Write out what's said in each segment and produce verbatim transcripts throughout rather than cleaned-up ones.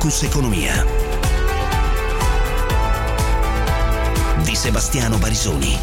Focus Economia di Sebastiano Barisoni.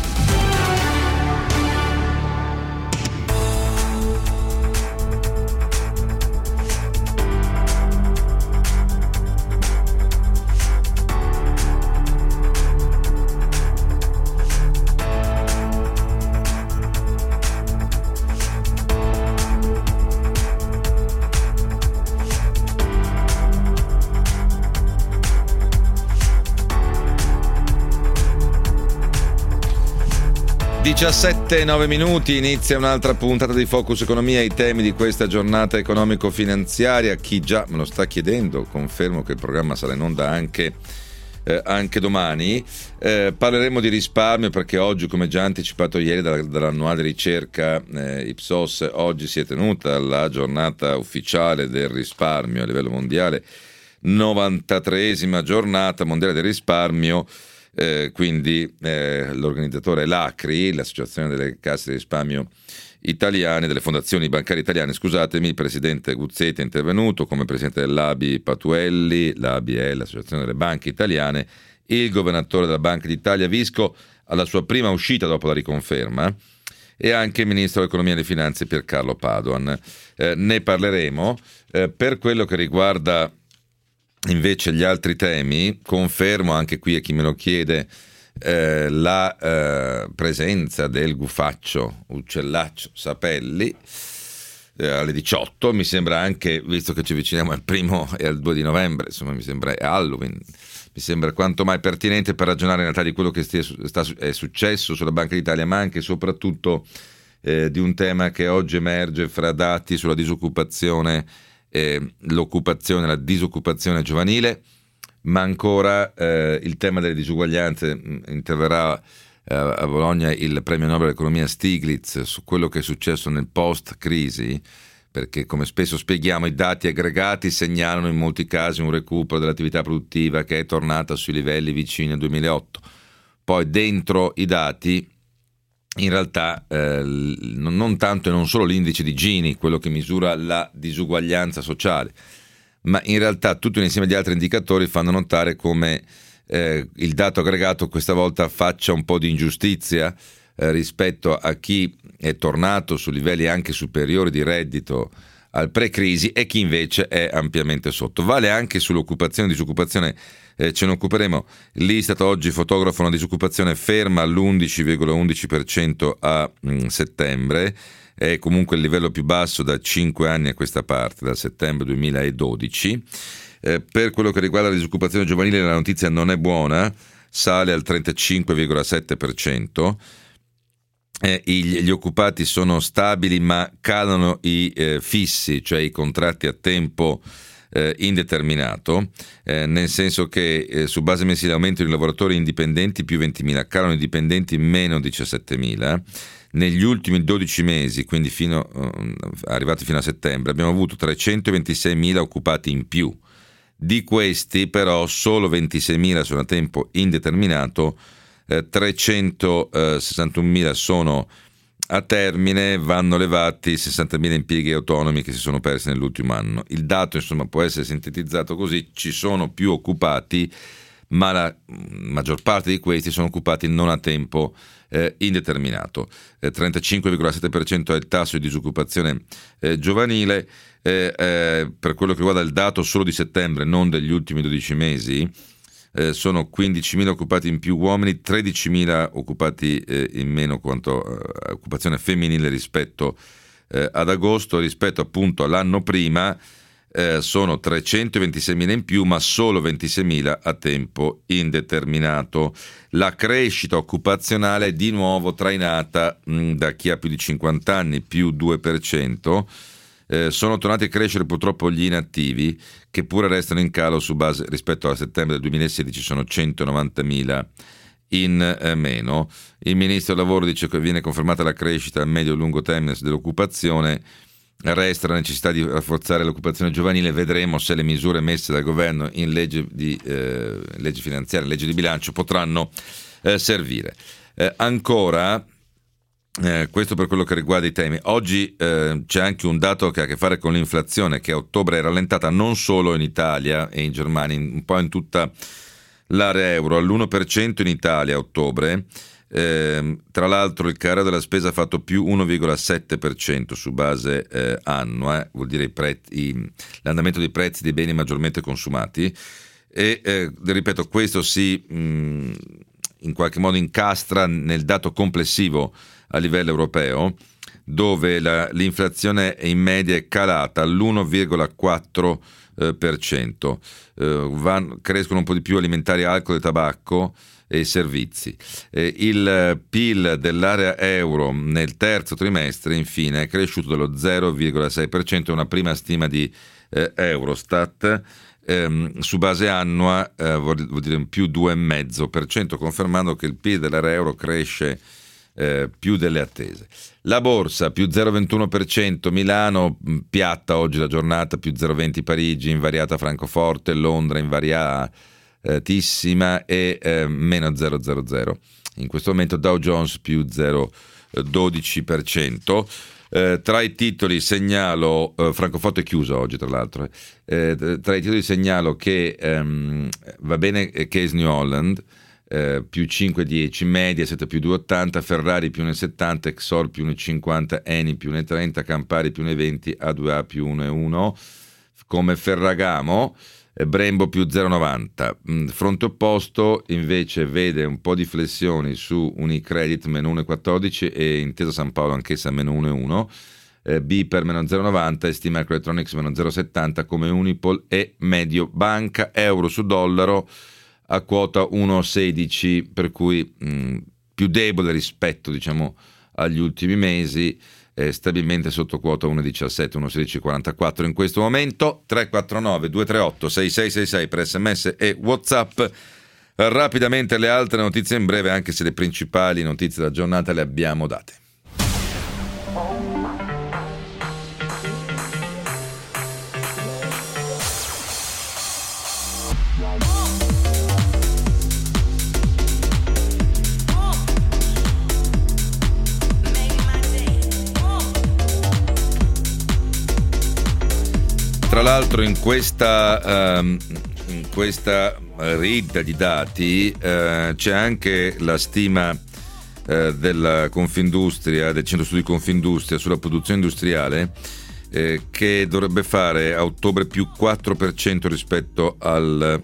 diciassette e nove minuti, inizia un'altra puntata di Focus Economia. I temi di questa giornata economico-finanziaria, chi già me lo sta chiedendo, confermo che il programma sarà in onda anche, eh, anche domani. Eh, parleremo di risparmio perché oggi, come già anticipato ieri dalla, dall'annuale ricerca eh, Ipsos, oggi si è tenuta la giornata ufficiale del risparmio a livello mondiale, novantatreesima giornata mondiale del risparmio. Eh, quindi eh, l'organizzatore è l'Acri, l'Associazione delle Casse di Risparmio Italiane, delle Fondazioni Bancarie Italiane, scusatemi. Il presidente Guzzetti è intervenuto, come presidente dell'A B I Patuelli, l'A B I è l'Associazione delle Banche Italiane, il governatore della Banca d'Italia Visco alla sua prima uscita dopo la riconferma, e anche il ministro dell'Economia e delle Finanze Piercarlo Padoan. Eh, ne parleremo. Eh, per quello che riguarda invece gli altri temi, confermo anche qui a chi me lo chiede eh, la eh, presenza del gufaccio Uccellaccio Sapelli eh, alle diciotto. Mi sembra anche, visto che ci avviciniamo al primo e al due di novembre, insomma mi sembra è Halloween, mi sembra quanto mai pertinente per ragionare in realtà di quello che stia, sta, è successo sulla Banca d'Italia, ma anche e soprattutto eh, di un tema che oggi emerge fra dati sulla disoccupazione, Eh, l'occupazione, la disoccupazione giovanile, ma ancora eh, il tema delle disuguaglianze. Interverrà eh, a Bologna il premio Nobel dell'economia Stiglitz su quello che è successo nel post-crisi, perché come spesso spieghiamo i dati aggregati segnalano in molti casi un recupero dell'attività produttiva che è tornata sui livelli vicini al duemilaotto. Poi dentro i dati in realtà eh, non tanto e non solo l'indice di Gini, quello che misura la disuguaglianza sociale, ma in realtà tutto un insieme di altri indicatori fanno notare come eh, il dato aggregato questa volta faccia un po' di ingiustizia eh, rispetto a chi è tornato su livelli anche superiori di reddito al pre-crisi e chi invece è ampiamente sotto. Vale anche sull'occupazione e disoccupazione. Eh, ce ne occuperemo. L'Istat oggi fotografa una disoccupazione ferma all'undici virgola undici per cento a mh, settembre, è comunque il livello più basso da cinque anni a questa parte, dal settembre duemiladodici. Eh, per quello che riguarda la disoccupazione giovanile la notizia non è buona, sale al trentacinque virgola sette per cento. Eh, gli, gli occupati sono stabili ma calano i eh, fissi, cioè i contratti a tempo Eh, indeterminato, eh, nel senso che eh, su base mensile aumentano i lavoratori indipendenti più ventimila, calano i dipendenti meno diciassettemila. Negli ultimi dodici mesi, quindi fino, eh, arrivati fino a settembre, abbiamo avuto trecentoventiseimila occupati in più. Di questi però solo ventiseimila sono a tempo indeterminato, eh, trecentosessantunomila sono a termine, vanno levati sessantamila impieghi autonomi che si sono persi nell'ultimo anno. Il dato insomma può essere sintetizzato così: ci sono più occupati, ma la maggior parte di questi sono occupati non a tempo eh, indeterminato. Eh, trentacinque virgola sette per cento è il tasso di disoccupazione eh, giovanile. Eh, eh, per quello che riguarda il dato solo di settembre, non degli ultimi dodici mesi, Eh, sono quindicimila occupati in più uomini, tredicimila occupati eh, in meno quanto eh, occupazione femminile rispetto eh, ad agosto. Rispetto appunto all'anno prima eh, sono trecentoventiseimila in più, ma solo ventiseimila a tempo indeterminato. La crescita occupazionale è di nuovo trainata mh, da chi ha più di cinquanta anni, più due per cento. Eh, sono tornati a crescere purtroppo gli inattivi, che pure restano in calo su base rispetto a settembre del duemilasedici, sono centonovantamila in eh, meno. Il ministro del lavoro dice che viene confermata la crescita a medio e lungo termine dell'occupazione, resta la necessità di rafforzare l'occupazione giovanile. Vedremo se le misure messe dal governo in legge, di, eh, legge finanziaria, legge di bilancio potranno eh, servire. Eh, ancora Eh, questo per quello che riguarda i temi. Oggi eh, c'è anche un dato che ha a che fare con l'inflazione, che a ottobre è rallentata non solo in Italia e in Germania, in, un po' in tutta l'area euro, all'uno per cento in Italia a ottobre. Eh, tra l'altro il caro della spesa ha fatto più uno virgola sette per cento su base eh, annua, eh, vuol dire i prezzi, i, l'andamento dei prezzi dei beni maggiormente consumati, e eh, ripeto, questo si mh, in qualche modo incastra nel dato complessivo a livello europeo, dove la, l'inflazione in media è calata all'uno virgola quattro per cento. Eh, van, crescono un po' di più alimentari, alcol e tabacco e servizi. Eh, il P I L dell'area euro nel terzo trimestre infine è cresciuto dello zero virgola sei per cento, una prima stima di eh, Eurostat. Ehm, su base annua eh, vuol, vuol dire un più due virgola cinque per cento, confermando che il P I L dell'area euro cresce Eh, più delle attese. La borsa più zero virgola ventuno per cento, Milano piatta oggi la giornata, più zero virgola venti Parigi, invariata Francoforte, Londra invariatissima e eh, meno zero virgola zero zero. In questo momento Dow Jones più zero virgola dodici per cento. Eh, tra i titoli segnalo, eh, Francoforte è chiuso oggi tra l'altro, eh, tra i titoli segnalo che ehm, va bene Case New Holland, Eh, più cinque virgola dieci, Mediaset più due virgola ottanta, Ferrari più uno virgola settanta, Exor più uno virgola cinquanta, Eni più uno virgola trenta, Campari più uno virgola venti, A due A più uno virgola uno, come Ferragamo, eh, Brembo più zero virgola novanta. Mm, fronte opposto invece vede un po' di flessioni su Unicredit meno uno virgola quattordici e Intesa San Paolo anch'essa meno uno virgola uno, eh, B per meno zero virgola novanta e Steam Electronics meno zero virgola settanta, come Unipol e Mediobanca. Euro su dollaro a quota uno virgola sedici, per cui mh, più debole rispetto, diciamo, agli ultimi mesi, eh, stabilmente sotto quota uno virgola diciassette, uno virgola sedici quarantaquattro in questo momento. Tre quattro nove due tre otto sei sei sei sei per sms e WhatsApp. Rapidamente le altre notizie in breve, anche se le principali notizie della giornata le abbiamo date. Tra l'altro in questa, um, in questa ridda di dati uh, c'è anche la stima uh, della Confindustria, del Centro Studi Confindustria sulla produzione industriale, eh, che dovrebbe fare a ottobre più quattro per cento rispetto al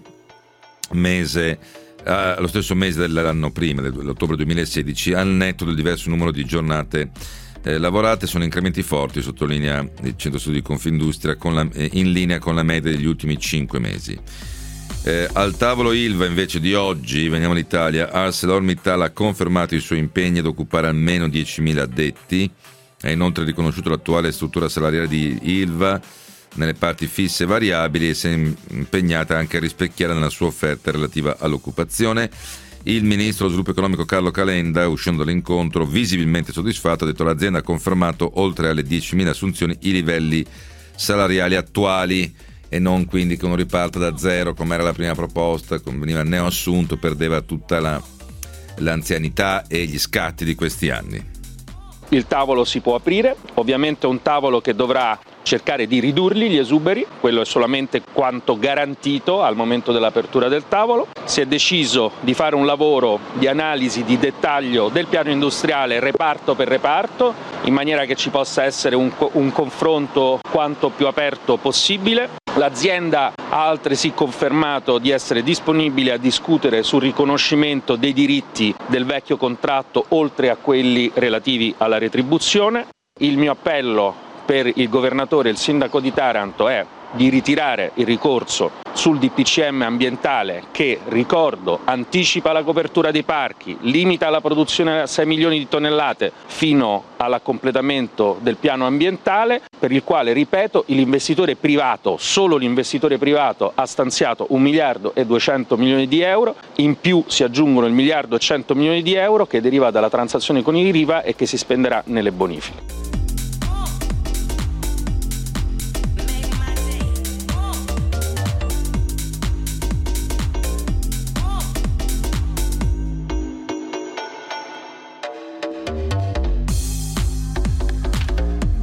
mese, uh, allo stesso mese dell'anno prima, dell'ottobre duemilasedici, al netto del diverso numero di giornate Eh, lavorate. Sono incrementi forti, sottolinea il Centro Studi Confindustria, con la, eh, in linea con la media degli ultimi cinque mesi. Eh, al tavolo Ilva invece di oggi, veniamo all'Italia, ArcelorMittal ha confermato i suoi impegni ad occupare almeno diecimila addetti, ha inoltre riconosciuto l'attuale struttura salariale di Ilva nelle parti fisse e variabili e si è impegnata anche a rispecchiare nella sua offerta relativa all'occupazione. Il ministro dello sviluppo economico Carlo Calenda, uscendo dall'incontro visibilmente soddisfatto, ha detto che l'azienda ha confermato oltre alle diecimila assunzioni i livelli salariali attuali e non quindi che uno riparta da zero come era la prima proposta, come veniva neoassunto, perdeva tutta la, l'anzianità e gli scatti di questi anni. Il tavolo si può aprire, ovviamente è un tavolo che dovrà cercare di ridurli gli esuberi, quello è solamente quanto garantito al momento dell'apertura del tavolo. Si è deciso di fare un lavoro di analisi di dettaglio del piano industriale reparto per reparto, in maniera che ci possa essere un, un confronto quanto più aperto possibile. L'azienda ha altresì confermato di essere disponibile a discutere sul riconoscimento dei diritti del vecchio contratto oltre a quelli relativi alla retribuzione. Il mio appello per il governatore e il sindaco di Taranto è di ritirare il ricorso sul D P C M ambientale che, ricordo, anticipa la copertura dei parchi, limita la produzione a sei milioni di tonnellate fino al completamento del piano ambientale, per il quale, ripeto, l'investitore privato, solo l'investitore privato, ha stanziato un miliardo e duecento milioni di euro, in più si aggiungono il miliardo e cento milioni di euro che deriva dalla transazione con i Riva e che si spenderà nelle bonifiche.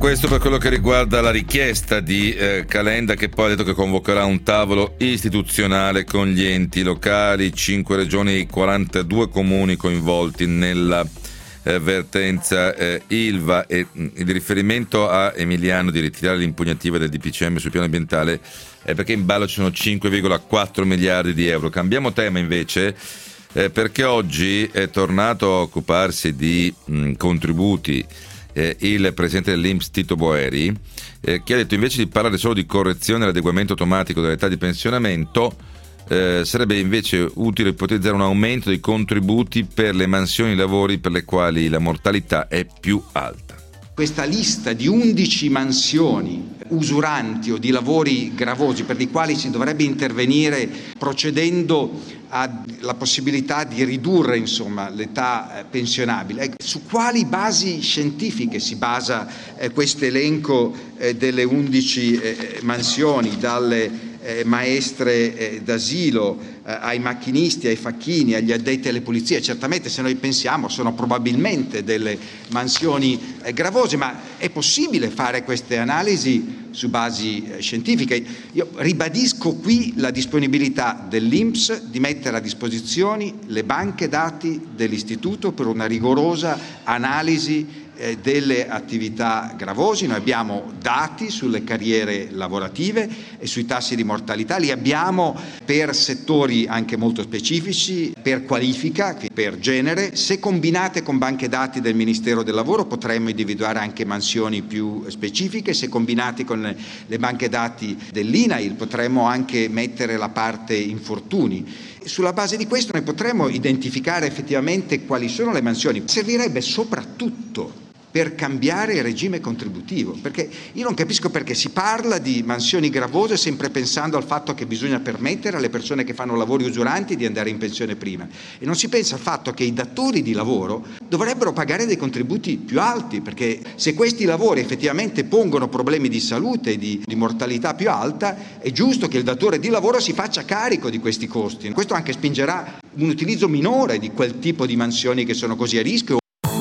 questo per quello che riguarda la richiesta di eh, Calenda, che poi ha detto che convocherà un tavolo istituzionale con gli enti locali, cinque regioni e quarantadue comuni coinvolti nella eh, vertenza eh, Ilva, e mh, il riferimento a Emiliano di ritirare l'impugnativa del D P C M sul piano ambientale è perché in ballo ci sono cinque virgola quattro miliardi di euro. Cambiamo tema invece, eh, perché oggi è tornato a occuparsi di mh, contributi Eh, il presidente dell'I N P S Tito Boeri, eh, che ha detto invece di parlare solo di correzione e l'adeguamento automatico dell'età di pensionamento, eh, sarebbe invece utile ipotizzare un aumento dei contributi per le mansioni di lavori per le quali la mortalità è più alta. Questa lista di undici mansioni usuranti o di lavori gravosi per i quali si dovrebbe intervenire procedendo alla possibilità di ridurre insomma l'età pensionabile. Su quali basi scientifiche si basa eh, questo elenco eh, delle undici eh, mansioni, dalle eh, maestre eh, d'asilo eh, ai macchinisti, ai facchini, agli addetti alle pulizie? Certamente, se noi pensiamo, sono probabilmente delle mansioni eh, gravose, ma è possibile fare queste analisi su basi eh, scientifiche. Io ribadisco qui la disponibilità dell'I N P S di mettere a disposizione le banche dati dell'istituto per una rigorosa analisi eh, delle attività gravosi. Noi abbiamo dati sulle carriere lavorative e sui tassi di mortalità, li abbiamo per settori anche molto specifici, per qualifica, per genere. Se combinate con banche dati del Ministero del Lavoro potremmo individuare anche mansioni più specifiche, se combinati con le banche dati dell'I N A I L potremmo anche mettere la parte infortuni. Sulla base di questo noi potremmo identificare effettivamente quali sono le mansioni. Servirebbe soprattutto per cambiare il regime contributivo, perché io non capisco perché si parla di mansioni gravose sempre pensando al fatto che bisogna permettere alle persone che fanno lavori usuranti di andare in pensione prima, e non si pensa al fatto che i datori di lavoro dovrebbero pagare dei contributi più alti, perché se questi lavori effettivamente pongono problemi di salute e di, di mortalità più alta, è giusto che il datore di lavoro si faccia carico di questi costi. Questo anche spingerà un utilizzo minore di quel tipo di mansioni che sono così a rischio.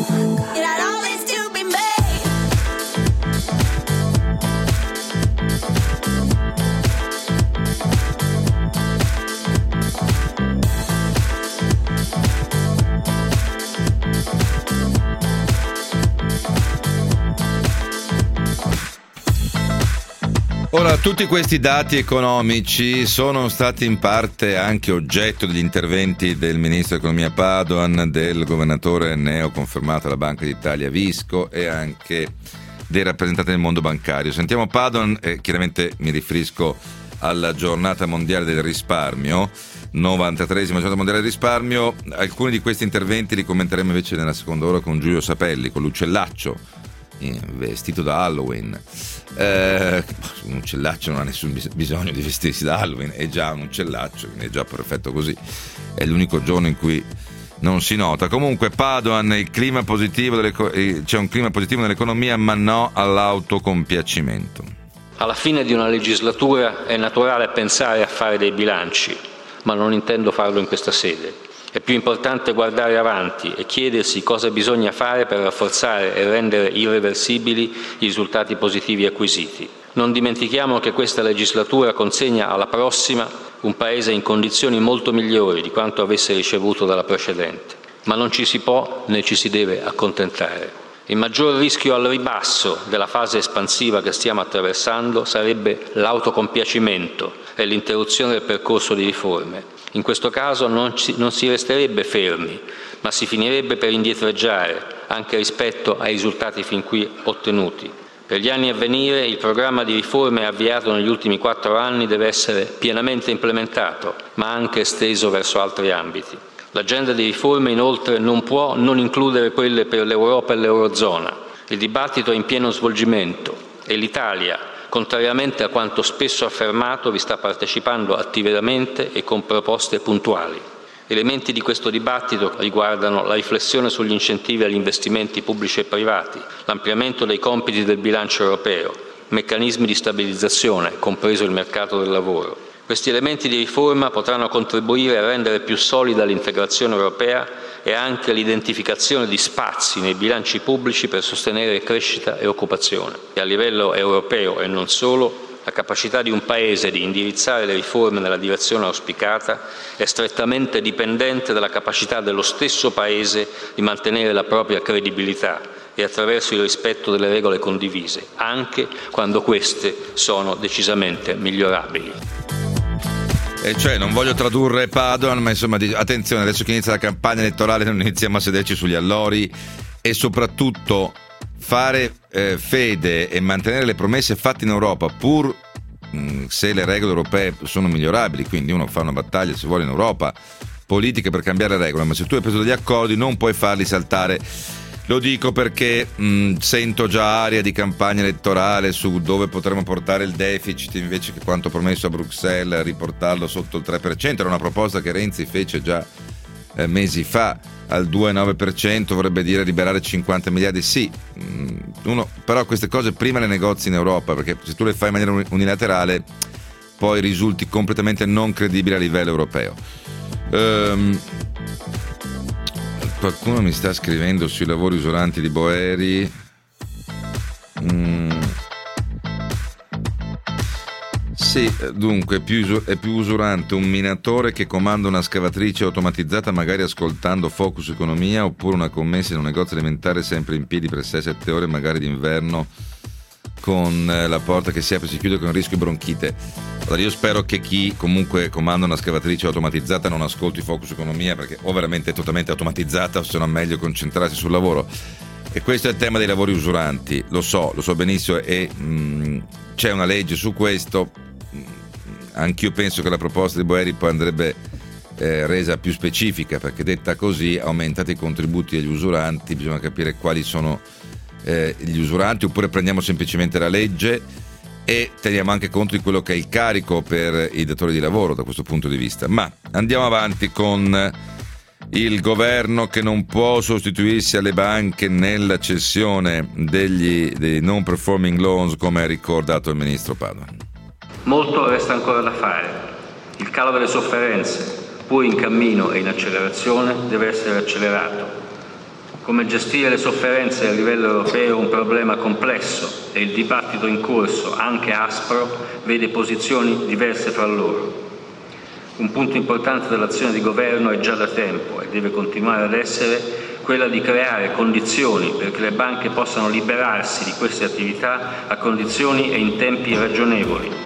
Ora, tutti questi dati economici sono stati in parte anche oggetto degli interventi del ministro dell'economia Padoan, del governatore neoconfermato alla Banca d'Italia Visco e anche dei rappresentanti del mondo bancario. Sentiamo Padoan, e chiaramente mi riferisco alla giornata mondiale del risparmio, novantatreesima giornata mondiale del risparmio. Alcuni di questi interventi li commenteremo invece nella seconda ora con Giulio Sapelli, con l'uccellaccio vestito da Halloween. Eh, un uccellaccio non ha nessun bisogno di vestirsi da Halloween, è già un uccellaccio, quindi è già perfetto così, è l'unico giorno in cui non si nota. Comunque Padoan, il clima positivo delle, c'è un clima positivo nell'economia, ma no all'autocompiacimento. Alla fine di una legislatura è naturale pensare a fare dei bilanci, ma non intendo farlo in questa sede. È più importante guardare avanti e chiedersi cosa bisogna fare per rafforzare e rendere irreversibili i risultati positivi acquisiti. Non dimentichiamo che questa legislatura consegna alla prossima un Paese in condizioni molto migliori di quanto avesse ricevuto dalla precedente. Ma non ci si può né ci si deve accontentare. Il maggior rischio al ribasso della fase espansiva che stiamo attraversando sarebbe l'autocompiacimento e l'interruzione del percorso di riforme. In questo caso non, ci, non si resterebbe fermi, ma si finirebbe per indietreggiare anche rispetto ai risultati fin qui ottenuti. Per gli anni a venire il programma di riforme avviato negli ultimi quattro anni deve essere pienamente implementato, ma anche esteso verso altri ambiti. L'agenda di riforme inoltre non può non includere quelle per l'Europa e l'Eurozona. Il dibattito è in pieno svolgimento e l'Italia, contrariamente a quanto spesso affermato, vi sta partecipando attivamente e con proposte puntuali. Elementi di questo dibattito riguardano la riflessione sugli incentivi agli investimenti pubblici e privati, l'ampliamento dei compiti del bilancio europeo, meccanismi di stabilizzazione, compreso il mercato del lavoro, Questi elementi di riforma potranno contribuire a rendere più solida l'integrazione europea e anche l'identificazione di spazi nei bilanci pubblici per sostenere crescita e occupazione. E a livello europeo e non solo, la capacità di un Paese di indirizzare le riforme nella direzione auspicata è strettamente dipendente dalla capacità dello stesso Paese di mantenere la propria credibilità e attraverso il rispetto delle regole condivise, anche quando queste sono decisamente migliorabili. E cioè, non voglio tradurre Padoan, ma insomma, attenzione, adesso che inizia la campagna elettorale non iniziamo a sederci sugli allori e soprattutto fare eh, fede e mantenere le promesse fatte in Europa, pur mh, se le regole europee sono migliorabili, quindi uno fa una battaglia, se vuole, in Europa, politica per cambiare le regole, ma se tu hai preso degli accordi non puoi farli saltare. Lo dico perché mh, sento già aria di campagna elettorale su dove potremmo portare il deficit invece che quanto promesso a Bruxelles, riportarlo sotto il tre per cento. Era una proposta che Renzi fece già eh, mesi fa, al due virgola nove per cento, vorrebbe dire liberare cinquanta miliardi. Sì, mh, uno, però queste cose prima le negozi in Europa, perché se tu le fai in maniera unilaterale poi risulti completamente non credibile a livello europeo. Ehm... Qualcuno mi sta scrivendo sui lavori usuranti di Boeri. Mm. Sì, dunque, è più, è più usurante un minatore che comanda una scavatrice automatizzata, magari ascoltando Focus Economia, oppure una commessa in un negozio alimentare sempre in piedi per sei sette ore, magari d'inverno, con la porta che si apre e si chiude con rischio bronchite. Allora, io spero che chi comunque comanda una scavatrice automatizzata non ascolti Focus Economia, perché o veramente è totalmente automatizzata o se no è meglio concentrarsi sul lavoro. E questo è il tema dei lavori usuranti, lo so, lo so benissimo, e mh, c'è una legge su questo. Anch'io penso che la proposta di Boeri poi andrebbe eh, resa più specifica, perché detta così, aumentate i contributi agli usuranti, bisogna capire quali sono eh, gli usuranti, oppure prendiamo semplicemente la legge e teniamo anche conto di quello che è il carico per i datori di lavoro da questo punto di vista. Ma andiamo avanti con il governo che non può sostituirsi alle banche nella cessione degli, dei non performing loans, come ha ricordato il ministro Padoan. Molto resta ancora da fare. Il calo delle sofferenze, pur in cammino e in accelerazione, deve essere accelerato. Come gestire le sofferenze a livello europeo è un problema complesso e il dibattito in corso, anche aspro, vede posizioni diverse fra loro. Un punto importante dell'azione di governo è già da tempo e deve continuare ad essere quella di creare condizioni perché le banche possano liberarsi di queste attività a condizioni e in tempi ragionevoli.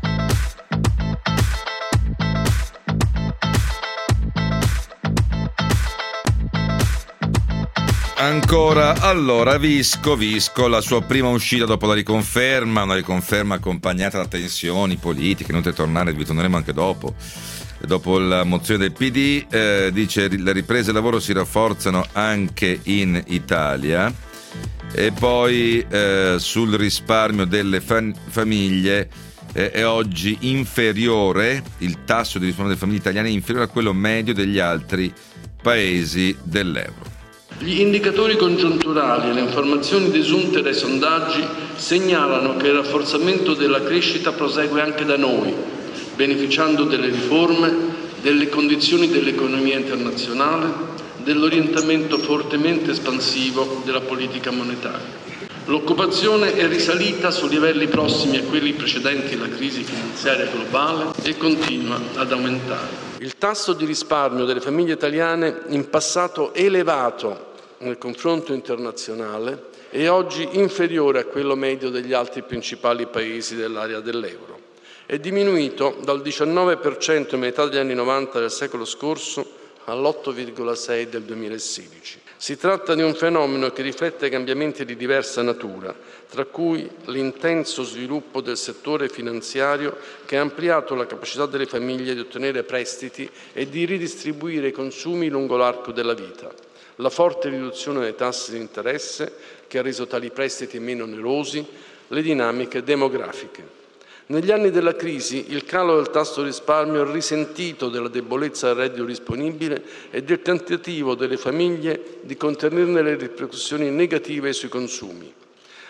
Ancora, allora, Visco, Visco, la sua prima uscita dopo la riconferma, una riconferma accompagnata da tensioni politiche, non te tornare, vi torneremo anche dopo. Dopo la mozione del P D, eh, dice le riprese lavoro si rafforzano anche in Italia. E poi eh, sul risparmio delle fam- famiglie eh, è oggi inferiore, il tasso di risparmio delle famiglie italiane è inferiore a quello medio degli altri paesi dell'euro. Gli indicatori congiunturali e le informazioni desunte dai sondaggi segnalano che il rafforzamento della crescita prosegue anche da noi, beneficiando delle riforme, delle condizioni dell'economia internazionale, dell'orientamento fortemente espansivo della politica monetaria. L'occupazione è risalita su livelli prossimi a quelli precedenti la crisi finanziaria globale e continua ad aumentare. Il tasso di risparmio delle famiglie italiane, in passato elevato nel confronto internazionale, è oggi inferiore a quello medio degli altri principali paesi dell'area dell'euro. È diminuito dal diciannove per cento a metà degli anni novanta del secolo scorso all'otto virgola sei per cento del duemilasedici. Si tratta di un fenomeno che riflette cambiamenti di diversa natura, tra cui l'intenso sviluppo del settore finanziario che ha ampliato la capacità delle famiglie di ottenere prestiti e di ridistribuire i consumi lungo l'arco della vita, la forte riduzione dei tassi di interesse che ha reso tali prestiti meno onerosi, le dinamiche demografiche. Negli anni della crisi il calo del tasso di risparmio ha risentito della debolezza del reddito disponibile e del tentativo delle famiglie di contenerne le ripercussioni negative sui consumi.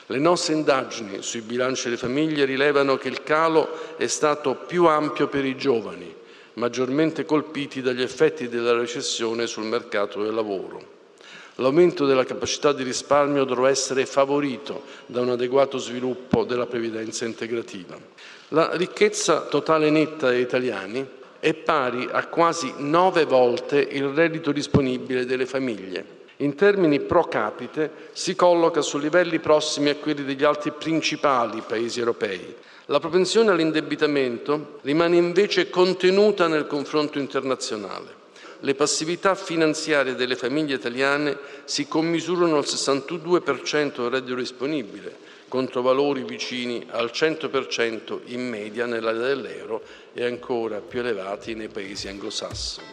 Le nostre indagini sui bilanci delle famiglie rilevano che il calo è stato più ampio per i giovani, maggiormente colpiti dagli effetti della recessione sul mercato del lavoro. L'aumento della capacità di risparmio dovrà essere favorito da un adeguato sviluppo della previdenza integrativa. La ricchezza totale netta degli italiani è pari a quasi nove volte il reddito disponibile delle famiglie. In termini pro capite si colloca su livelli prossimi a quelli degli altri principali paesi europei. La propensione all'indebitamento rimane invece contenuta nel confronto internazionale. Le passività finanziarie delle famiglie italiane si commisurano al sessantadue per cento del reddito disponibile, contro valori vicini al cento per cento in media nell'area dell'euro e ancora più elevati nei paesi anglosassoni.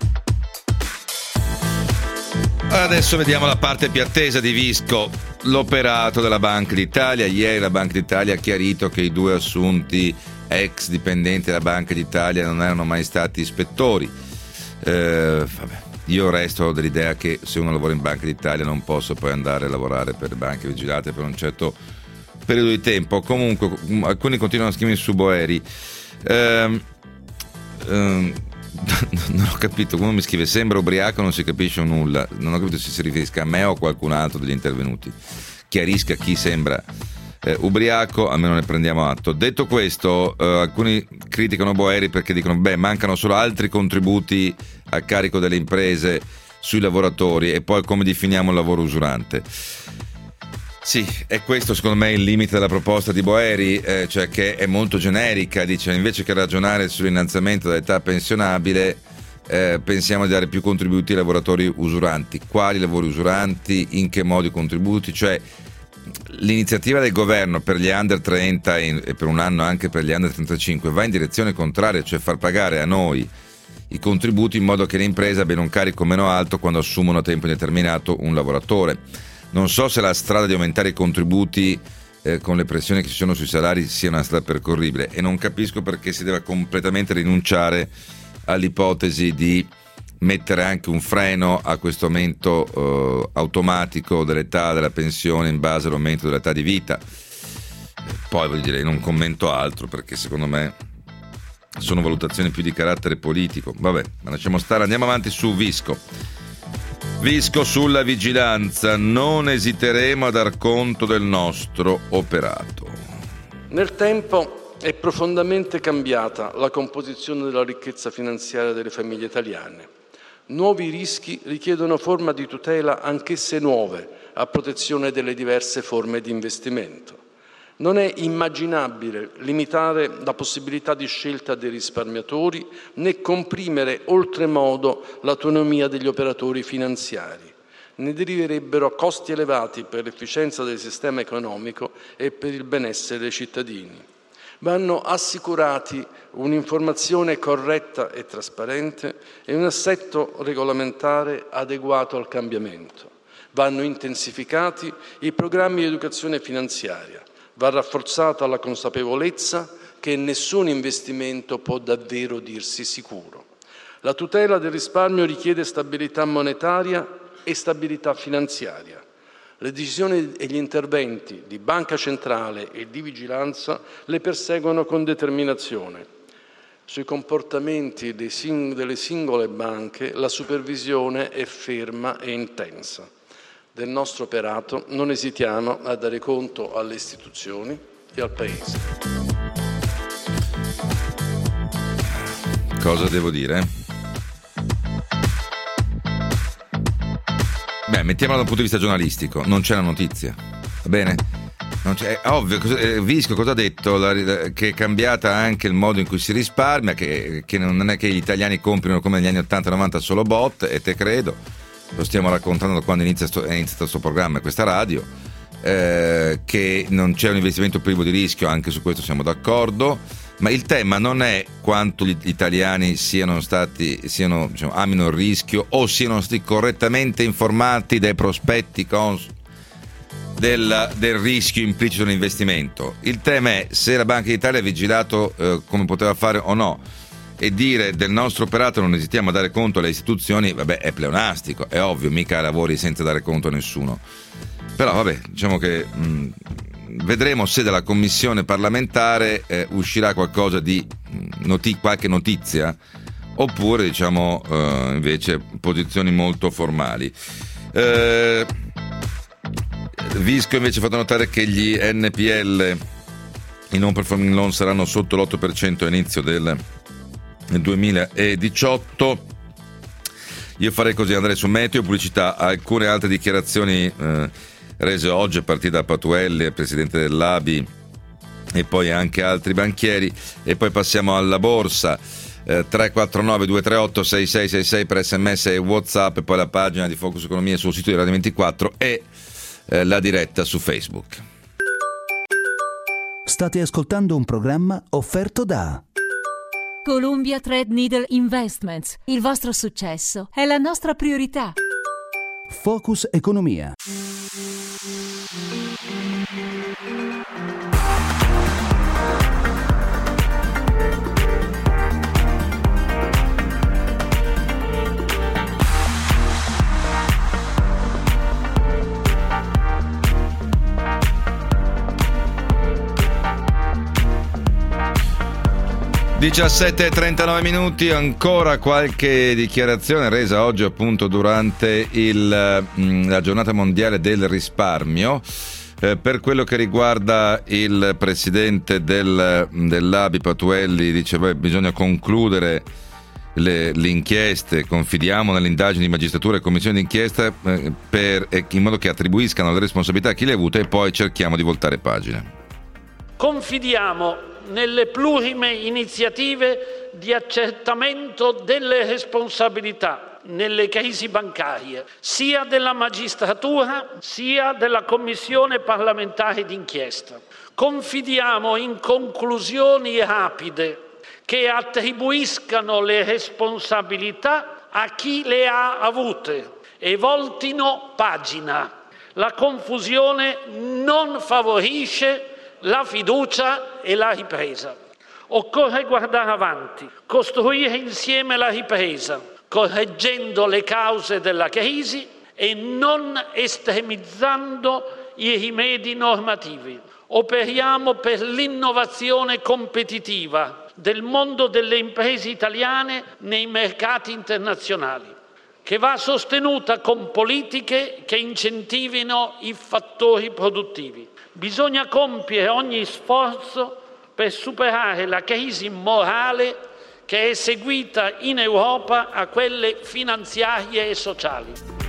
Adesso vediamo la parte più attesa di Visco, l'operato della Banca d'Italia. Ieri la Banca d'Italia ha chiarito che i due assunti ex dipendenti della Banca d'Italia non erano mai stati ispettori. Eh, vabbè, io resto dell'idea che se uno lavora in Banca d'Italia non possa poi andare a lavorare per banche vigilate per un certo periodo di tempo. Comunque alcuni continuano a scrivere su Boeri. Eh, eh, non ho capito, uno mi scrive sembra ubriaco, non si capisce nulla. Non ho capito se si riferisca a me o a qualcun altro degli intervenuti. Chiarisca chi sembra eh, ubriaco, almeno ne prendiamo atto. Detto questo, eh, alcuni criticano Boeri perché dicono beh, mancano solo altri contributi a carico delle imprese sui lavoratori e poi come definiamo il lavoro usurante. Sì, è questo secondo me il limite della proposta di Boeri, eh, cioè che è molto generica, dice invece che ragionare sull'innalzamento dell'età pensionabile eh, pensiamo di dare più contributi ai lavoratori usuranti. Quali lavori usuranti, in che modi contributi? Cioè l'iniziativa del governo per gli under trenta e per un anno anche per gli under trentacinque va in direzione contraria, cioè far pagare a noi i contributi in modo che le imprese abbiano un carico meno alto quando assumono a tempo indeterminato un lavoratore. Non so se la strada di aumentare i contributi eh, con le pressioni che ci sono sui salari sia una strada percorribile e non capisco perché si debba completamente rinunciare all'ipotesi di mettere anche un freno a questo aumento eh, automatico dell'età della pensione in base all'aumento dell'età di vita. Poi voglio dire, non commento altro perché secondo me sono valutazioni più di carattere politico. Vabbè, ma lasciamo stare, andiamo avanti su Visco. Visco sulla vigilanza, non esiteremo a dar conto del nostro operato. Nel tempo è profondamente cambiata la composizione della ricchezza finanziaria delle famiglie italiane. Nuovi rischi richiedono forme di tutela anch'esse nuove a protezione delle diverse forme di investimento. Non è immaginabile limitare la possibilità di scelta dei risparmiatori né comprimere oltremodo l'autonomia degli operatori finanziari. Ne deriverebbero costi elevati per l'efficienza del sistema economico e per il benessere dei cittadini. Vanno assicurati un'informazione corretta e trasparente e un assetto regolamentare adeguato al cambiamento. Vanno intensificati i programmi di educazione finanziaria. Va rafforzata la consapevolezza che nessun investimento può davvero dirsi sicuro. La tutela del risparmio richiede stabilità monetaria e stabilità finanziaria. Le decisioni e gli interventi di banca centrale e di vigilanza le perseguono con determinazione. Sui comportamenti delle singole banche la supervisione è ferma e intensa. Del nostro operato non esitiamo a dare conto alle istituzioni e al Paese. Cosa devo dire? Beh, mettiamola da un punto di vista giornalistico, non c'è la notizia, va bene? Non c'è, è ovvio, Visco cosa ha detto? La, che è cambiata anche il modo in cui si risparmia, che, che non è che gli italiani comprino come negli anni ottanta novanta solo bot, e te credo. Lo stiamo raccontando da quando inizia sto, è iniziato questo programma e questa radio, eh, che non c'è un investimento privo di rischio, anche su questo siamo d'accordo, ma il tema non è quanto gli italiani siano stati, siano, diciamo, amino il rischio o siano stati correttamente informati dai prospetti cons- del, del rischio implicito nell'investimento. Il tema è se la Banca d'Italia ha vigilato eh, come poteva fare o no. E dire del nostro operato non esitiamo a dare conto alle istituzioni, vabbè, è pleonastico, è ovvio, mica lavori senza dare conto a nessuno. Però vabbè, diciamo che mh, vedremo se dalla commissione parlamentare eh, uscirà qualcosa di noti- qualche notizia, oppure diciamo eh, invece posizioni molto formali. eh, Visco invece ha fatto notare che gli N P L, i non performing loan, saranno sotto l'otto per cento a inizio del duemiladiciotto. Io farei così, andrei su Meteo, pubblicità, alcune altre dichiarazioni eh, rese oggi a partire da Patuelli, presidente dell'A B I, e poi anche altri banchieri, e poi passiamo alla borsa. eh, tre quattro nove due tre otto sei sei sei sei per sms e WhatsApp, e poi la pagina di Focus Economia sul sito di Radio ventiquattro e eh, la diretta su Facebook. State ascoltando un programma offerto da Columbia Threadneedle Investments. Il vostro successo è la nostra priorità. Focus Economia. diciassette e trentanove minuti, ancora qualche dichiarazione resa oggi appunto durante il, la giornata mondiale del risparmio. Eh, per quello che riguarda il presidente del, dell'A B I Patuelli, dice beh, bisogna concludere le, le inchieste, confidiamo nelle indagini di magistratura e commissioni d'inchiesta eh, per, in modo che attribuiscano le responsabilità a chi le ha avute, e poi cerchiamo di voltare pagina. Confidiamo nelle plurime iniziative di accertamento delle responsabilità nelle crisi bancarie, sia della magistratura sia della Commissione parlamentare d'inchiesta. Confidiamo in conclusioni rapide che attribuiscano le responsabilità a chi le ha avute e voltino pagina. La confusione non favorisce la fiducia e la ripresa. Occorre guardare avanti, costruire insieme la ripresa, correggendo le cause della crisi e non estremizzando i rimedi normativi. Operiamo per l'innovazione competitiva del mondo delle imprese italiane nei mercati internazionali, che va sostenuta con politiche che incentivino i fattori produttivi. Bisogna compiere ogni sforzo per superare la crisi morale che è seguita in Europa a quelle finanziarie e sociali.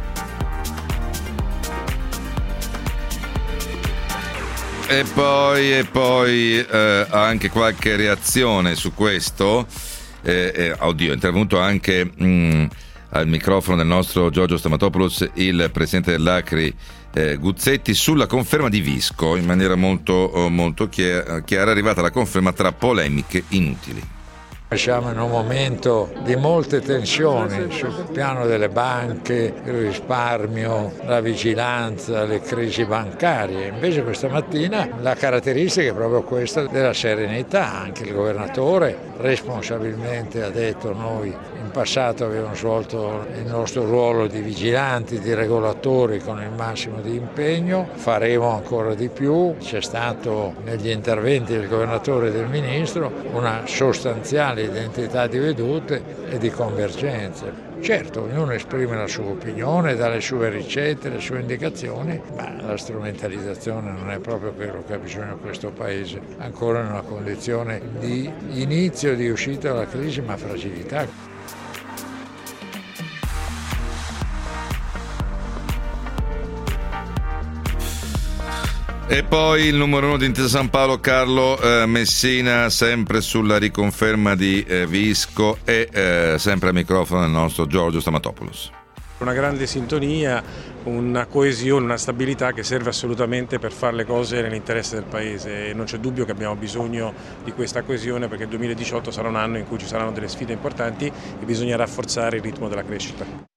E poi, e poi eh, anche qualche reazione su questo. Eh, eh, oddio, è intervenuto anche mh, al microfono del nostro Giorgio Stamatopoulos il presidente dell'Acri eh, Guzzetti sulla conferma di Visco, in maniera molto, molto chiara, chiara, è arrivata la conferma tra polemiche inutili. Siamo in un momento di molte tensioni sul piano delle banche, il risparmio, la vigilanza, le crisi bancarie. Invece questa mattina la caratteristica è proprio questa della serenità. Anche il governatore responsabilmente ha detto: noi in passato abbiamo svolto il nostro ruolo di vigilanti, di regolatori con il massimo di impegno, faremo ancora di più. C'è stato negli interventi del governatore e del ministro una sostanziale identità di vedute e di convergenze. Certo, ognuno esprime la sua opinione, dà le sue ricette, le sue indicazioni, ma la strumentalizzazione non è proprio quello che ha bisogno questo Paese, ancora in una condizione di inizio di uscita dalla crisi, ma fragilità. E poi il numero uno di Intesa San Paolo, Carlo eh, Messina, sempre sulla riconferma di eh, Visco, e eh, sempre al microfono del nostro Giorgio Stamatopoulos. Una grande sintonia, una coesione, una stabilità che serve assolutamente per fare le cose nell'interesse del Paese, e non c'è dubbio che abbiamo bisogno di questa coesione, perché il duemiladiciotto sarà un anno in cui ci saranno delle sfide importanti e bisogna rafforzare il ritmo della crescita.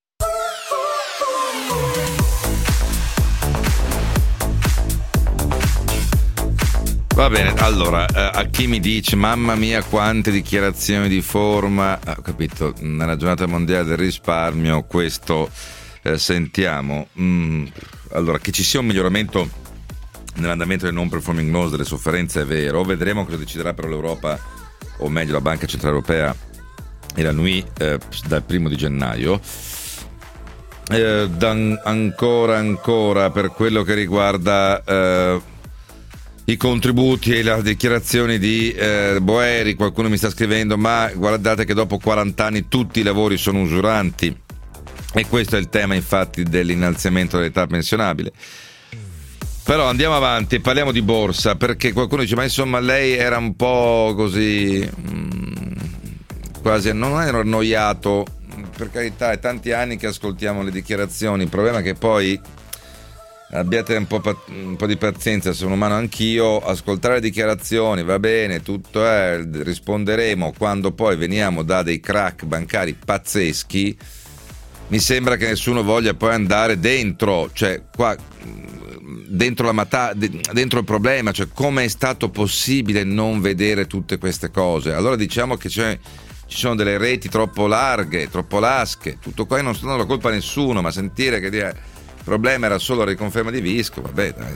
Va bene, allora, eh, a chi mi dice mamma mia quante dichiarazioni di forma, ho capito, nella giornata mondiale del risparmio questo eh, sentiamo. Mm, allora, che ci sia un miglioramento nell'andamento dei non performing loans, delle sofferenze, è vero. Vedremo cosa deciderà però l'Europa, o meglio la Banca Centrale Europea e la N U I eh, dal primo di gennaio. Eh, dan, ancora ancora per quello che riguarda eh, i contributi e le dichiarazioni di eh, Boeri, qualcuno mi sta scrivendo: ma guardate che dopo quaranta anni tutti i lavori sono usuranti, e questo è il tema infatti dell'innalzamento dell'età pensionabile. Però andiamo avanti e parliamo di borsa, perché qualcuno dice: ma insomma lei era un po' così mh, quasi, non ero annoiato. Per carità, è tanti anni che ascoltiamo le dichiarazioni, il problema è che poi abbiate un po', un po' di pazienza, sono umano anch'io, ascoltare le dichiarazioni va bene, tutto è, risponderemo, quando poi veniamo da dei crack bancari pazzeschi mi sembra che nessuno voglia poi andare dentro, cioè qua dentro la mata- dentro il problema, cioè come è stato possibile non vedere tutte queste cose. Allora diciamo che c'è ci sono delle reti troppo larghe, troppo lasche, tutto qua. Io non sto dando la colpa a nessuno, ma sentire che il problema era solo la riconferma di Visco, vabbè dai.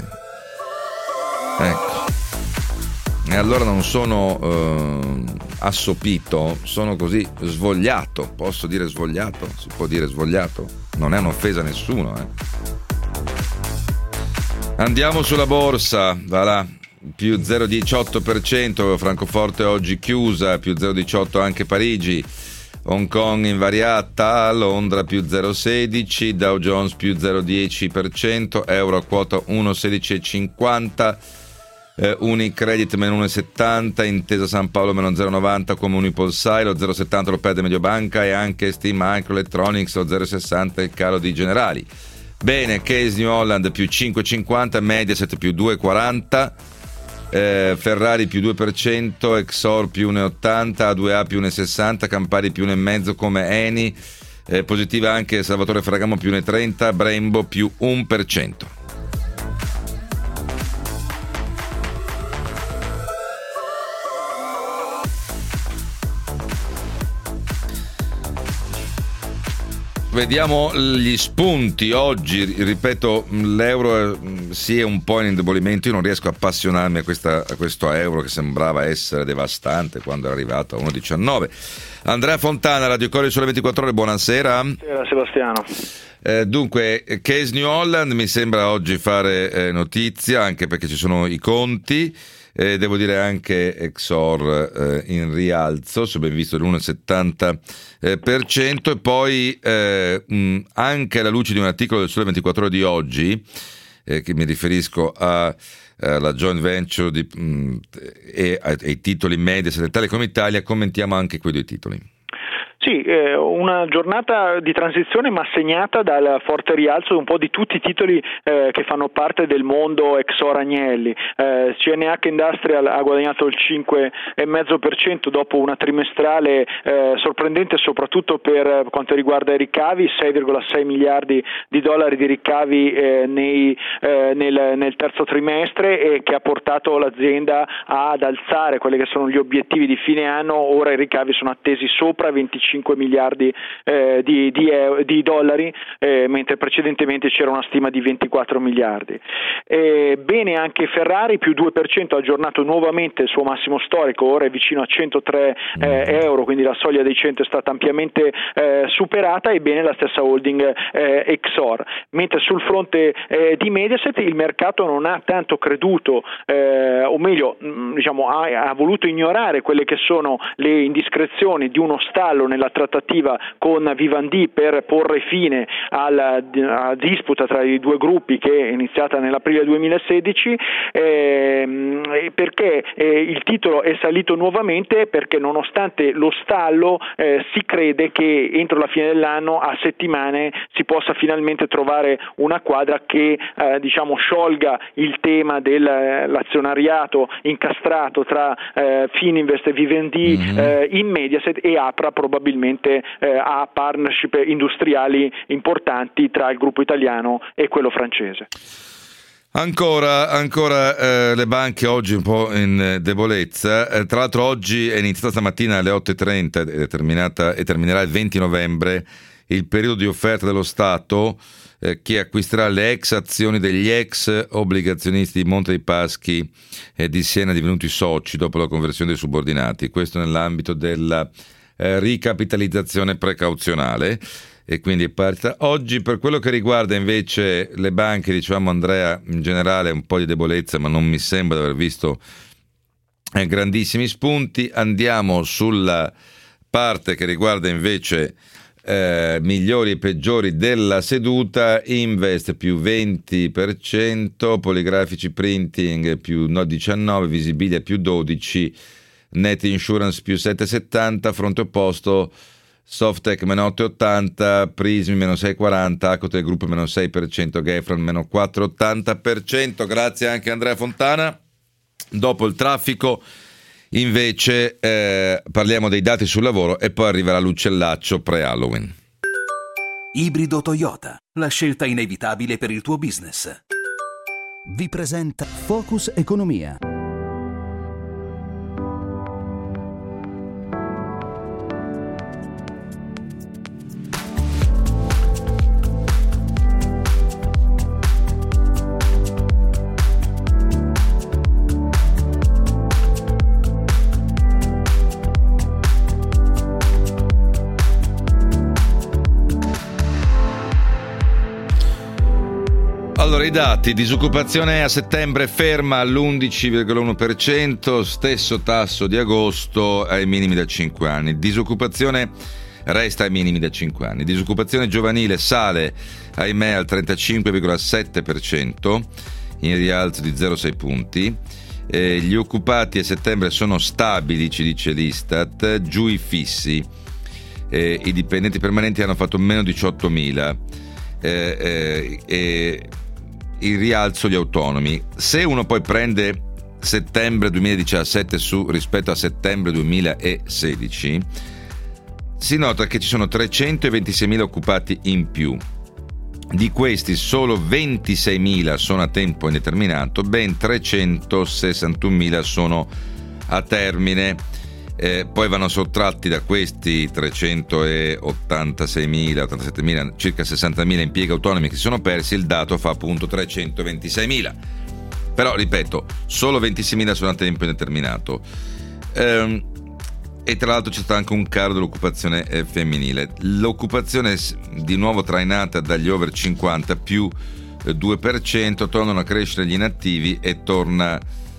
Ecco. E allora non sono eh, assopito, sono così svogliato, posso dire svogliato? Si può dire svogliato? Non è un'offesa a nessuno, eh. Andiamo sulla borsa, va là. Più zero virgola diciotto per cento, Francoforte oggi chiusa, più zero virgola diciotto anche Parigi, Hong Kong invariata, Londra più zero virgola sedici, Dow Jones più zero virgola dieci per cento, euro a quota uno virgola sedici cinquanta, eh, Unicredit meno uno virgola settanta, Intesa San Paolo meno zero virgola novanta come Unipolsai, lo zero virgola settanta lo perde Mediobanca e anche Steam Microelectronics, lo zero virgola sessanta il calo di Generali. Bene, Case New Holland più cinque virgola cinquanta, Mediaset più due virgola quaranta, Eh, Ferrari più due per cento, Exor più uno virgola ottanta, A due A più uno virgola sessanta, Campari più uno virgola cinque come Eni, eh, positiva anche Salvatore Ferragamo più uno virgola trenta, Brembo più uno per cento. Vediamo gli spunti oggi, ripeto, l'euro si è un po' in indebolimento, io non riesco a appassionarmi a, questa, a questo euro che sembrava essere devastante quando è arrivato a uno virgola diciannove. Andrea Fontana, Radio Corriere Sole ventiquattro Ore, buonasera. Buonasera Sebastiano. Eh, dunque, Case New Holland mi sembra oggi fare eh, notizia, anche perché ci sono i conti. Eh, devo dire anche Exor eh, in rialzo, se ben visto dell'uno virgola settanta per cento, e poi eh, mh, anche alla luce di un articolo del Sole ventiquattro Ore di oggi, eh, che mi riferisco alla eh, joint venture di, mh, e ai titoli Mediaset e Telecom Italia, commentiamo anche quei due titoli. Sì, eh, una giornata di transizione ma segnata dal forte rialzo un po' di tutti i titoli eh, che fanno parte del mondo Exor Agnelli. Eh, C N H Industrial ha guadagnato il cinque virgola cinque per cento dopo una trimestrale eh, sorprendente soprattutto per quanto riguarda i ricavi, sei virgola sei miliardi di dollari di ricavi eh, nei, eh, nel, nel terzo trimestre, e che ha portato l'azienda ad alzare quelli che sono gli obiettivi di fine anno. Ora i ricavi sono attesi sopra venticinque miliardi eh, di, di, di dollari, eh, mentre precedentemente c'era una stima di ventiquattro miliardi. Eh, bene anche Ferrari, più due per cento, ha aggiornato nuovamente il suo massimo storico, ora è vicino a centotré eh, euro, quindi la soglia dei cento è stata ampiamente eh, superata, e bene la stessa holding eh, Exor. Mentre sul fronte eh, di Mediaset il mercato non ha tanto creduto, eh, o meglio mh, diciamo ha, ha voluto ignorare quelle che sono le indiscrezioni di uno stallo nella trattativa con Vivendi per porre fine alla, alla disputa tra i due gruppi, che è iniziata nell'aprile duemilasedici, eh, perché eh, il titolo è salito nuovamente perché nonostante lo stallo eh, si crede che entro la fine dell'anno, a settimane, si possa finalmente trovare una quadra che eh, diciamo sciolga il tema dell'azionariato incastrato tra eh, Fininvest e Vivendi mm-hmm. eh, in Mediaset, e apra probabilmente Eh, a partnership industriali importanti tra il gruppo italiano e quello francese. Ancora, ancora eh, le banche oggi un po' in debolezza. Eh, tra l'altro oggi è iniziata stamattina alle otto e trenta e, terminata, e terminerà il venti novembre il periodo di offerta dello Stato eh, che acquisterà le ex azioni degli ex obbligazionisti di Monte dei Paschi e di Siena divenuti soci dopo la conversione dei subordinati. Questo nell'ambito della eh, ricapitalizzazione precauzionale. E quindi è partita oggi. Per quello che riguarda invece le banche, diciamo Andrea, in generale un po' di debolezza, ma non mi sembra di aver visto eh, grandissimi spunti. Andiamo sulla parte che riguarda invece eh, migliori e peggiori della seduta. Invest più venti per cento, Poligrafici Printing più no, diciannove, Visibilia più dodici, Net Insurance più sette virgola settanta, fronte opposto Softec meno otto virgola ottanta, Prismi meno sei virgola quaranta, Acotel Group meno sei per cento, Gefron meno quattro virgola ottanta per cento. Grazie anche a Andrea Fontana. Dopo il traffico invece eh, parliamo dei dati sul lavoro e poi arriverà l'uccellaccio pre-Halloween. Ibrido Toyota, la scelta inevitabile per il tuo business. Vi presenta Focus Economia. Allora, i dati: disoccupazione a settembre ferma all'undici virgola uno per cento, stesso tasso di agosto ai minimi da cinque anni. Disoccupazione resta ai minimi da cinque anni. Disoccupazione giovanile sale, ahimè, al trentacinque virgola sette per cento, in rialzo di zero virgola sei punti. Eh, gli occupati a settembre sono stabili, ci dice l'Istat, giù i fissi. Eh, I dipendenti permanenti hanno fatto meno diciottomila. Eh, eh, eh, il rialzo gli autonomi. Se uno poi prende settembre duemiladiciassette su rispetto a settembre duemilasedici, si nota che ci sono trecentoventiseimila occupati in più. Di questi solo ventiseimila sono a tempo indeterminato, ben trecentosessantunomila sono a termine. Eh, poi vanno sottratti da questi trecentottantaseimila, ottantasettemila, circa sessantamila impieghi autonomi che si sono persi. Il dato fa appunto trecentoventiseimila. Però, ripeto, solo ventiseimila sono a tempo indeterminato. Ehm, e tra l'altro c'è stato anche un calo dell'occupazione eh, femminile. L'occupazione di nuovo trainata dagli over cinquanta, più eh, due per cento, tornano a crescere gli inattivi e torna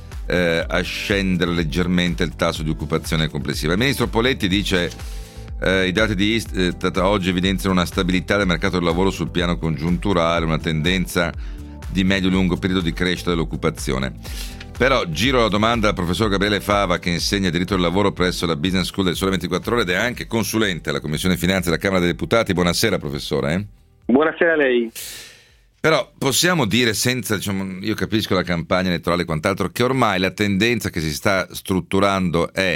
Eh, a scendere leggermente il tasso di occupazione complessiva. Il ministro Poletti dice eh, i dati di Istat oggi evidenziano una stabilità del mercato del lavoro sul piano congiunturale, una tendenza di medio-lungo periodo di crescita dell'occupazione. Però giro la domanda al professor Gabriele Fava, che insegna diritto del lavoro presso la Business School del Sole ventiquattro Ore ed è anche consulente alla Commissione Finanze della Camera dei Deputati. Buonasera professore. Eh? Buonasera a lei. Però possiamo dire, senza, diciamo, io capisco la campagna elettorale e quant'altro, che ormai la tendenza che si sta strutturando è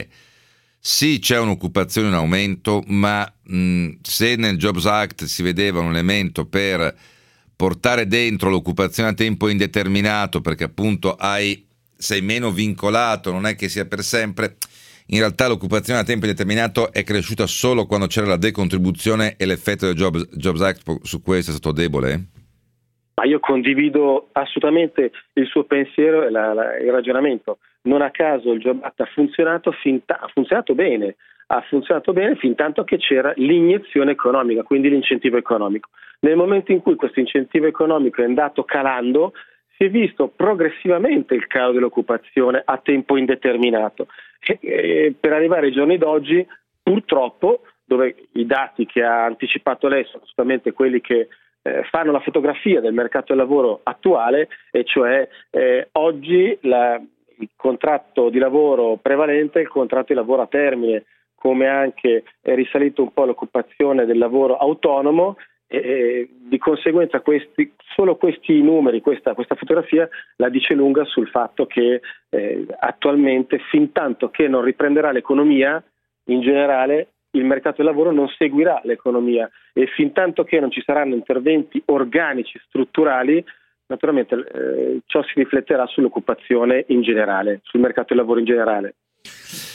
sì, c'è un'occupazione in aumento, ma mh, se nel Jobs Act si vedeva un elemento per portare dentro l'occupazione a tempo indeterminato, perché appunto hai, sei meno vincolato, non è che sia per sempre, in realtà l'occupazione a tempo indeterminato è cresciuta solo quando c'era la decontribuzione e l'effetto del Jobs, Jobs Act su questo è stato debole? Ma io condivido assolutamente il suo pensiero e la, la, il ragionamento. Non a caso il Jobs Act ha funzionato, fin ta- ha funzionato bene, ha funzionato bene fin tanto che c'era l'iniezione economica, quindi l'incentivo economico. Nel momento in cui questo incentivo economico è andato calando, si è visto progressivamente il calo dell'occupazione a tempo indeterminato. E, e, per arrivare ai giorni d'oggi, purtroppo, dove i dati che ha anticipato lei sono assolutamente quelli che fanno la fotografia del mercato del lavoro attuale, e cioè eh, oggi la, il contratto di lavoro prevalente è il contratto di lavoro a termine, come anche è risalito un po' l'occupazione del lavoro autonomo, e, e di conseguenza questi, solo questi numeri, questa, questa fotografia la dice lunga sul fatto che eh, attualmente, fin tanto che non riprenderà l'economia in generale, il mercato del lavoro non seguirà l'economia, e fin tanto che non ci saranno interventi organici, strutturali, naturalmente eh, ciò si rifletterà sull'occupazione in generale, sul mercato del lavoro in generale.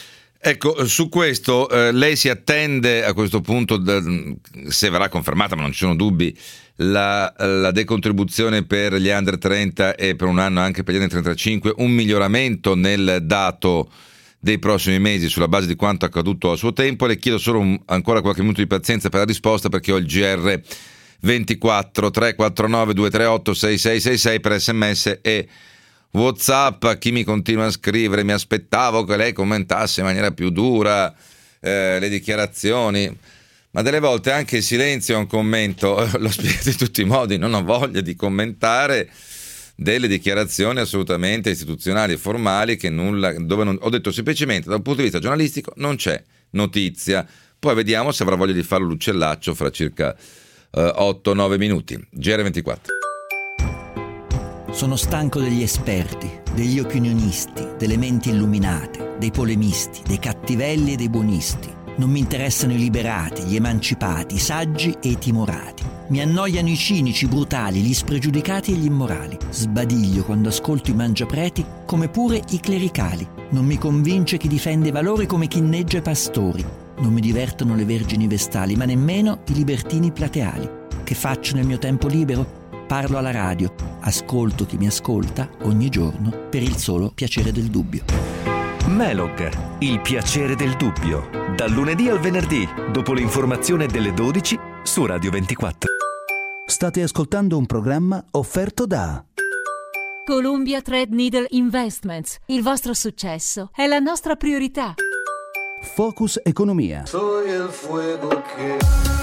Ecco, su questo eh, lei si attende a questo punto, d- se verrà confermata, ma non ci sono dubbi, la, la decontribuzione per gli under trenta e per un anno anche per gli under trentacinque, un miglioramento nel dato dei prossimi mesi sulla base di quanto accaduto a suo tempo. Le chiedo solo un, ancora qualche minuto di pazienza per la risposta, perché ho il G R ventiquattro tre quattro nove due tre otto sei sei sei sei per sms e WhatsApp. A chi mi continua a scrivere: mi aspettavo che lei commentasse in maniera più dura eh, le dichiarazioni, ma delle volte anche il silenzio è un commento. L'ho spiegato in tutti i modi, non ho voglia di commentare delle dichiarazioni assolutamente istituzionali e formali che nulla, dove non, ho detto semplicemente da un punto di vista giornalistico non c'è notizia, poi vediamo se avrà voglia di farlo l'uccellaccio fra circa eh, otto nove minuti. G R ventiquattro. Sono stanco degli esperti, degli opinionisti, delle menti illuminate, dei polemisti, dei cattivelli e dei buonisti. Non mi interessano i liberati, gli emancipati, i saggi e i timorati. Mi annoiano i cinici, brutali, gli spregiudicati e gli immorali. Sbadiglio quando ascolto i mangiapreti, come pure i clericali. Non mi convince chi difende i valori come chi inneggia i pastori. Non mi divertono le vergini vestali, ma nemmeno i libertini plateali. Che faccio nel mio tempo libero? Parlo alla radio, ascolto chi mi ascolta ogni giorno per il solo piacere del dubbio. Melog, il piacere del dubbio, dal lunedì al venerdì, dopo l'informazione delle dodici su Radio ventiquattro. State ascoltando un programma offerto da Columbia Threadneedle Investments. Il vostro successo è la nostra priorità. Focus Economia. Soy el fuego que...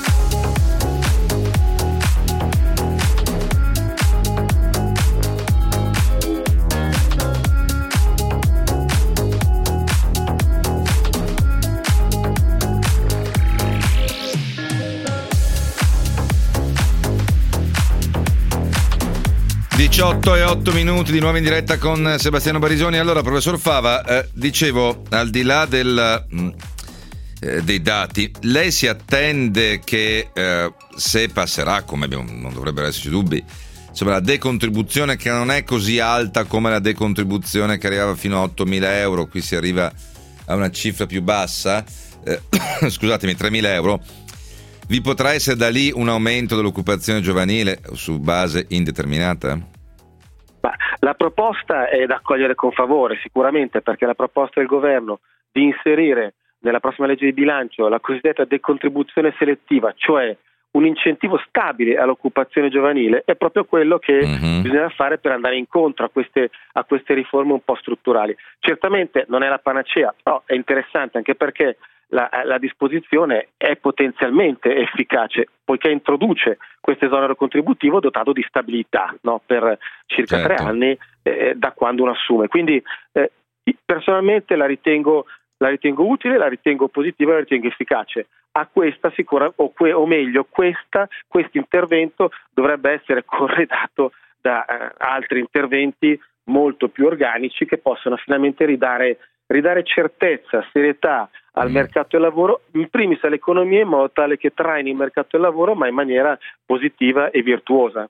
diciotto e otto minuti di nuovo in diretta con Sebastiano Barisoni. Allora, professor Fava, eh, dicevo, al di là del, eh, dei dati, lei si attende che eh, se passerà, come abbiamo, non dovrebbero esserci dubbi, insomma, la decontribuzione, che non è così alta come la decontribuzione che arrivava fino a ottomila euro, qui si arriva a una cifra più bassa, eh, scusatemi, tremila euro, vi potrà essere da lì un aumento dell'occupazione giovanile su base indeterminata? Ma la proposta è da accogliere con favore sicuramente, perché la proposta del governo di inserire nella prossima legge di bilancio la cosiddetta decontribuzione selettiva, cioè un incentivo stabile all'occupazione giovanile, è proprio quello che mm-hmm. bisogna fare per andare incontro a queste, a queste riforme un po' strutturali. Certamente non è la panacea, però è interessante anche perché La, la disposizione è potenzialmente efficace, poiché introduce questo esonero contributivo dotato di stabilità, no? Per circa certo. tre anni eh, da quando uno assume. Quindi eh, personalmente la ritengo, la ritengo utile, la ritengo positiva, la ritengo efficace. A questa sicura, o, que, o meglio, questa, questo intervento dovrebbe essere corredato da eh, altri interventi molto più organici che possano finalmente ridare ridare certezza, serietà al mm. mercato del lavoro, in primis all'economia, in modo tale che traini il mercato del lavoro, ma in maniera positiva e virtuosa.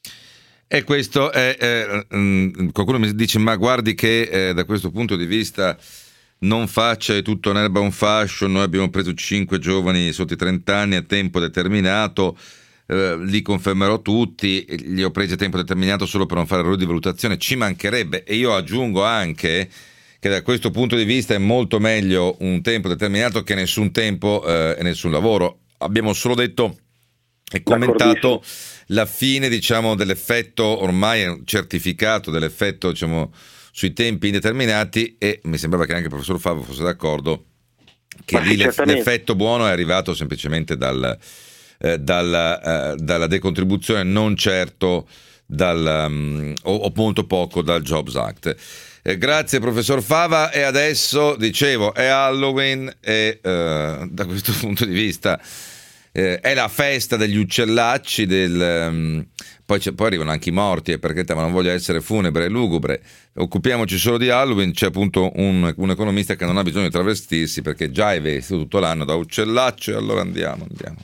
E questo è, eh, mh, qualcuno mi dice, ma guardi che eh, da questo punto di vista non faccia tutto un'erba un fascio, noi abbiamo preso cinque giovani sotto i trenta anni a tempo determinato, eh, li confermerò tutti, li ho presi a tempo determinato solo per non fare errori di valutazione, ci mancherebbe. E io aggiungo anche che da questo punto di vista è molto meglio un tempo determinato che nessun tempo eh, e nessun lavoro. Abbiamo solo detto e commentato la fine, diciamo, dell'effetto ormai certificato, dell'effetto, diciamo, sui tempi indeterminati, e mi sembrava che anche il professor Favo fosse d'accordo che lì l'effetto buono è arrivato semplicemente dal, eh, dalla, eh, dalla decontribuzione, non certo dal, um, o, o molto poco dal Jobs Act. Eh, grazie professor Fava. E adesso, dicevo, è Halloween e eh, da questo punto di vista eh, è la festa degli uccellacci, del, um, poi, poi arrivano anche i morti, eh, perché ma non voglio essere funebre e lugubre, occupiamoci solo di Halloween. C'è appunto un, un economista che non ha bisogno di travestirsi perché già è vestito tutto l'anno da uccellaccio, e allora andiamo, andiamo.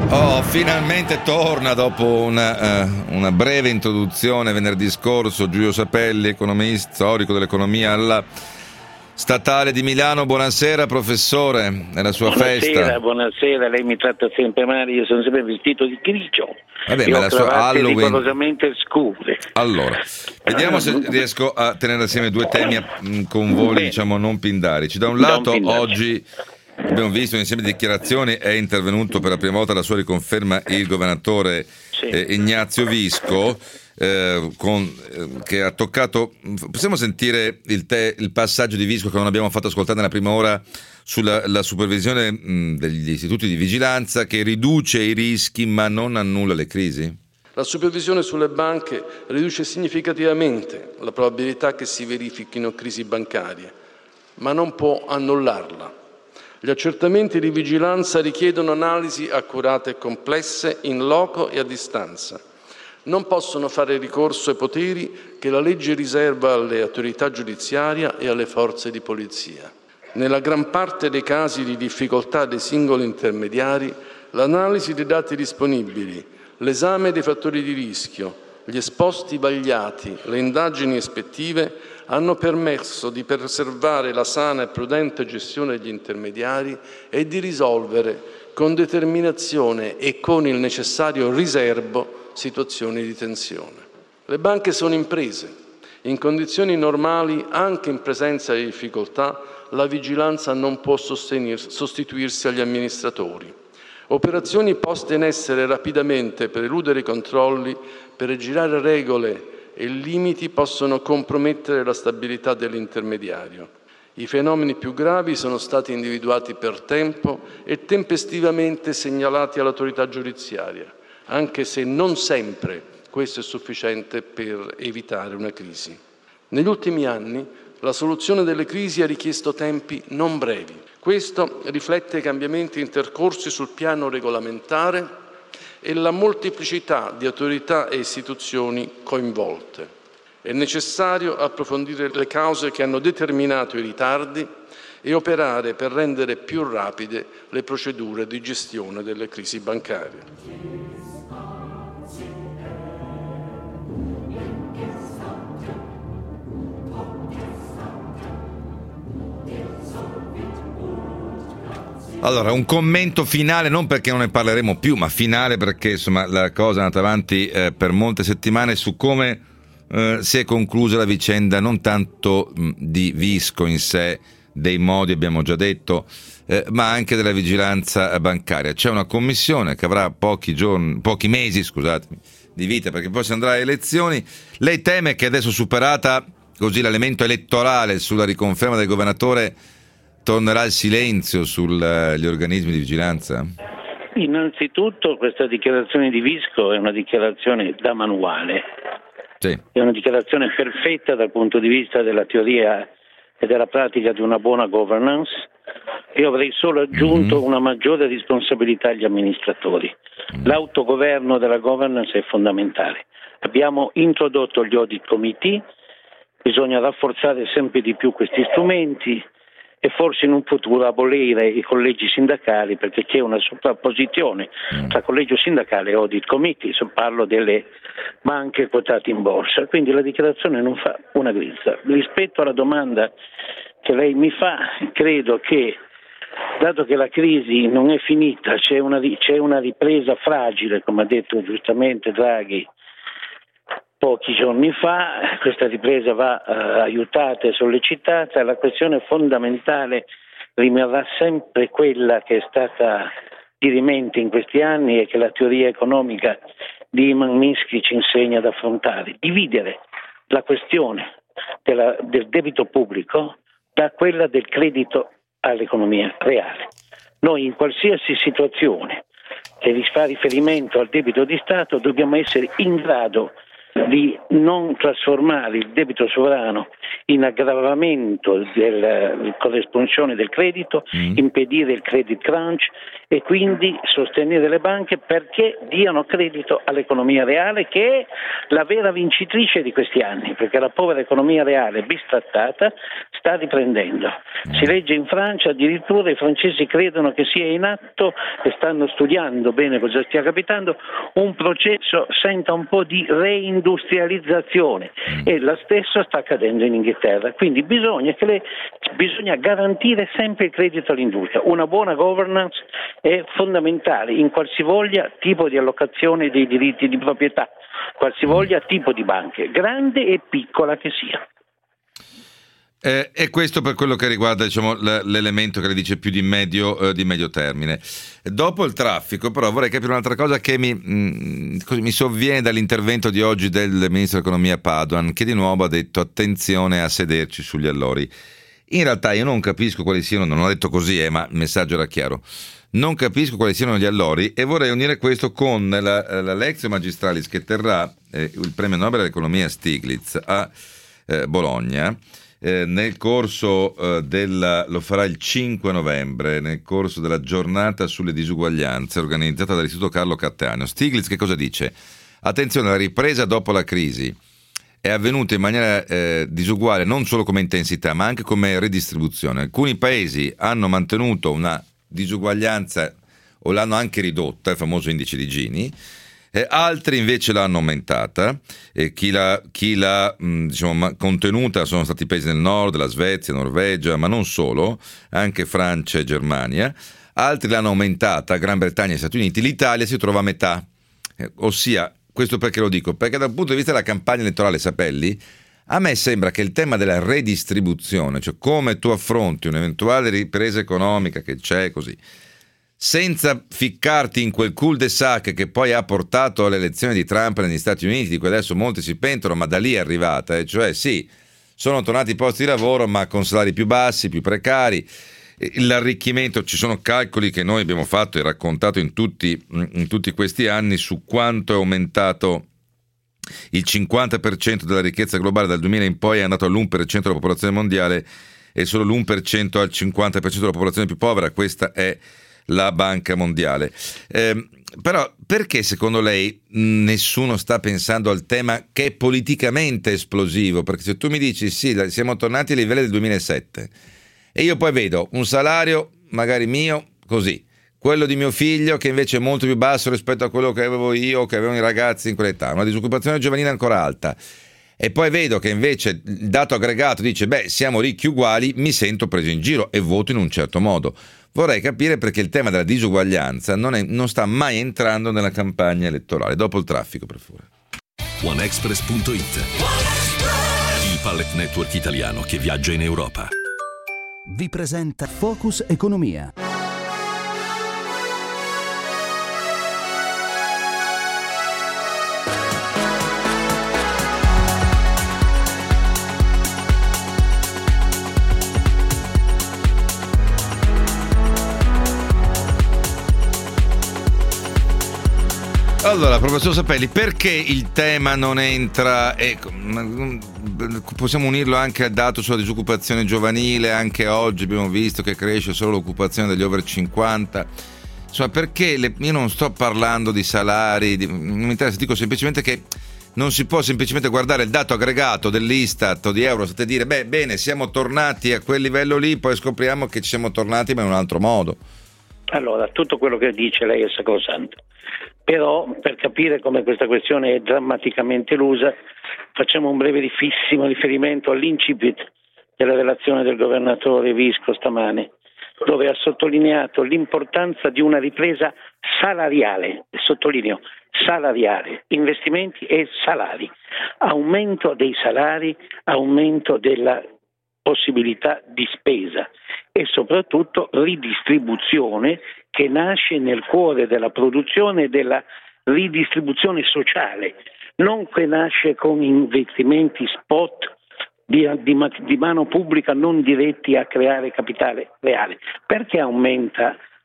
Oh, finalmente torna dopo una, uh, una breve introduzione venerdì scorso Giulio Sapelli, economista, storico dell'economia alla Statale di Milano. Buonasera professore, è la sua buonasera, festa. Buonasera, lei mi tratta sempre male, io sono sempre vestito di grigio. Vabbè, e ma ho la sua Halloween rigorosamente scure. Allora, vediamo se riesco a tenere assieme due temi mh, con voli, Beh, diciamo non pindarici. Da un lato oggi abbiamo visto un insieme di dichiarazioni, è intervenuto per la prima volta alla sua riconferma il governatore sì. eh, Ignazio Visco, eh, con, eh, che ha toccato, possiamo sentire il, te, il passaggio di Visco che non abbiamo fatto ascoltare nella prima ora sulla la supervisione mh, degli istituti di vigilanza, che riduce i rischi ma non annulla le crisi? La supervisione sulle banche riduce significativamente la probabilità che si verifichino crisi bancarie, ma non può annullarla. Gli accertamenti di vigilanza richiedono analisi accurate e complesse in loco e a distanza. Non possono fare ricorso ai poteri che la legge riserva alle autorità giudiziarie e alle forze di polizia. Nella gran parte dei casi di difficoltà dei singoli intermediari, l'analisi dei dati disponibili, l'esame dei fattori di rischio, gli esposti vagliati, le indagini ispettive hanno permesso di preservare la sana e prudente gestione degli intermediari e di risolvere con determinazione e con il necessario riserbo situazioni di tensione. Le banche sono imprese. In condizioni normali, anche in presenza di difficoltà, la vigilanza non può sostituirsi agli amministratori. Operazioni poste in essere rapidamente per eludere i controlli, per girare regole e limiti possono compromettere la stabilità dell'intermediario. I fenomeni più gravi sono stati individuati per tempo e tempestivamente segnalati all'autorità giudiziaria, anche se non sempre questo è sufficiente per evitare una crisi. Negli ultimi anni la soluzione delle crisi ha richiesto tempi non brevi. Questo riflette i cambiamenti intercorsi sul piano regolamentare e la molteplicità di autorità e istituzioni coinvolte. È necessario approfondire le cause che hanno determinato i ritardi e operare per rendere più rapide le procedure di gestione delle crisi bancarie. Allora, un commento finale, non perché non ne parleremo più, ma finale perché insomma la cosa è andata avanti eh, per molte settimane, su come eh, si è conclusa la vicenda, non tanto mh, di Visco in sé, dei modi abbiamo già detto, eh, ma anche della vigilanza bancaria. C'è una commissione che avrà pochi giorni, pochi mesi, scusatemi, di vita, perché poi si andrà alle elezioni. Lei teme che adesso, superata così l'elemento elettorale sulla riconferma del governatore, tornerà il silenzio sugli organismi di vigilanza? Innanzitutto questa dichiarazione di Visco è una dichiarazione da manuale, sì. È una dichiarazione perfetta dal punto di vista della teoria e della pratica di una buona governance. Io avrei solo aggiunto mm-hmm. una maggiore responsabilità agli amministratori. Mm. L'autogoverno della governance è fondamentale. Abbiamo introdotto gli audit committee, bisogna rafforzare sempre di più questi strumenti e forse in un futuro abolire i collegi sindacali, perché c'è una sovrapposizione tra collegio sindacale e audit committee, se parlo delle banche quotate in borsa, quindi la dichiarazione non fa una grizza. Rispetto alla domanda che lei mi fa, credo che dato che la crisi non è finita, c'è una, c'è una ripresa fragile, come ha detto giustamente Draghi pochi giorni fa, questa ripresa va uh, aiutata e sollecitata, la questione fondamentale rimarrà sempre quella che è stata dirimente in questi anni e che la teoria economica di Iman Minsky ci insegna ad affrontare: dividere la questione della, del debito pubblico da quella del credito all'economia reale. Noi in qualsiasi situazione che fa riferimento al debito di Stato dobbiamo essere in grado di non trasformare il debito sovrano in aggravamento della corresponsione del credito, mm. impedire il credit crunch e quindi sostenere le banche perché diano credito all'economia reale, che è la vera vincitrice di questi anni, perché la povera economia reale bistrattata sta riprendendo. Si legge in Francia addirittura i francesi credono che sia in atto e stanno studiando bene cosa stia capitando un processo, senta un po' di reindustrializzazione, e la stessa sta accadendo in Inghilterra. Quindi bisogna, che le, bisogna garantire sempre il credito all'industria. Una buona governance è fondamentale in qualsivoglia tipo di allocazione dei diritti di proprietà, qualsivoglia tipo di banche, grande e piccola che sia. Eh, e questo per quello che riguarda, diciamo, l'elemento che le dice più di medio, eh, di medio termine. Dopo il traffico, però, vorrei capire un'altra cosa che mi, mh, mi sovviene dall'intervento di oggi del ministro dell'economia Padoan, che di nuovo ha detto attenzione a sederci sugli allori. In realtà io non capisco quali siano, non l'ho detto così, eh, ma il messaggio era chiaro. Non capisco quali siano gli allori, e vorrei unire questo con la, la Lectio Magistralis che terrà eh, il premio Nobel dell'economia Stiglitz a eh, Bologna. Eh, nel corso eh, della, lo farà il cinque novembre, nel corso della giornata sulle disuguaglianze organizzata dall'Istituto Carlo Cattaneo. Stiglitz che cosa dice? Attenzione, la ripresa dopo la crisi è avvenuta in maniera eh, disuguale non solo come intensità ma anche come redistribuzione. Alcuni paesi hanno mantenuto una disuguaglianza o l'hanno anche ridotta, il famoso indice di Gini, Eh, altri invece l'hanno aumentata, e chi l'ha, chi l'ha mh, diciamo, contenuta sono stati i paesi del nord, la Svezia, Norvegia, ma non solo, anche Francia e Germania. Altri l'hanno aumentata, Gran Bretagna e Stati Uniti. L'Italia si trova a metà, eh, ossia, questo perché lo dico? Perché dal punto di vista della campagna elettorale Sapelli, a me sembra che il tema della redistribuzione, cioè come tu affronti un'eventuale ripresa economica che c'è così, senza ficcarti in quel cul-de-sac che poi ha portato all'elezione di Trump negli Stati Uniti, di cui adesso molti si pentono, ma da lì è arrivata, eh? Cioè sì, sono tornati i posti di lavoro ma con salari più bassi, più precari, l'arricchimento, ci sono calcoli che noi abbiamo fatto e raccontato in tutti, in tutti questi anni su quanto è aumentato il cinquanta per cento della ricchezza globale dal duemila in poi, è andato all'uno per cento della popolazione mondiale e solo l'uno per cento al cinquanta per cento della popolazione più povera. Questa è la Banca Mondiale. Eh, però perché secondo lei nessuno sta pensando al tema che è politicamente esplosivo? Perché se tu mi dici sì, siamo tornati ai livelli del duemilasette e io poi vedo un salario magari mio così, quello di mio figlio che invece è molto più basso rispetto a quello che avevo io, che avevano i ragazzi in quell'età, una disoccupazione giovanile ancora alta, e poi vedo che invece il dato aggregato dice beh, siamo ricchi uguali, mi sento preso in giro e voto in un certo modo. Vorrei capire perché il tema della disuguaglianza non, è, non sta mai entrando nella campagna elettorale. Dopo il traffico, per favore. OneExpress punto it, il pallet network italiano che viaggia in Europa, vi presenta Focus Economia. Allora, professor Sapelli, perché il tema non entra, ecco, possiamo unirlo anche al dato sulla disoccupazione giovanile, anche oggi abbiamo visto che cresce solo l'occupazione degli over cinquanta, insomma perché le, io non sto parlando di salari, di, non mi interessa, dico semplicemente che non si può semplicemente guardare il dato aggregato dell'Istat o di Eurostat e dire beh bene, siamo tornati a quel livello lì, poi scopriamo che ci siamo tornati ma in un altro modo. Allora, tutto quello che dice lei è sacrosanto. Però per capire come questa questione è drammaticamente elusa facciamo un brevissimo riferimento all'incipit della relazione del governatore Visco stamane, dove ha sottolineato l'importanza di una ripresa salariale, sottolineo salariale, investimenti e salari, aumento dei salari, aumento della possibilità di spesa e soprattutto ridistribuzione che nasce nel cuore della produzione e della ridistribuzione sociale, non che nasce con investimenti spot di, di, di mano pubblica non diretti a creare capitale reale. Perché aumenta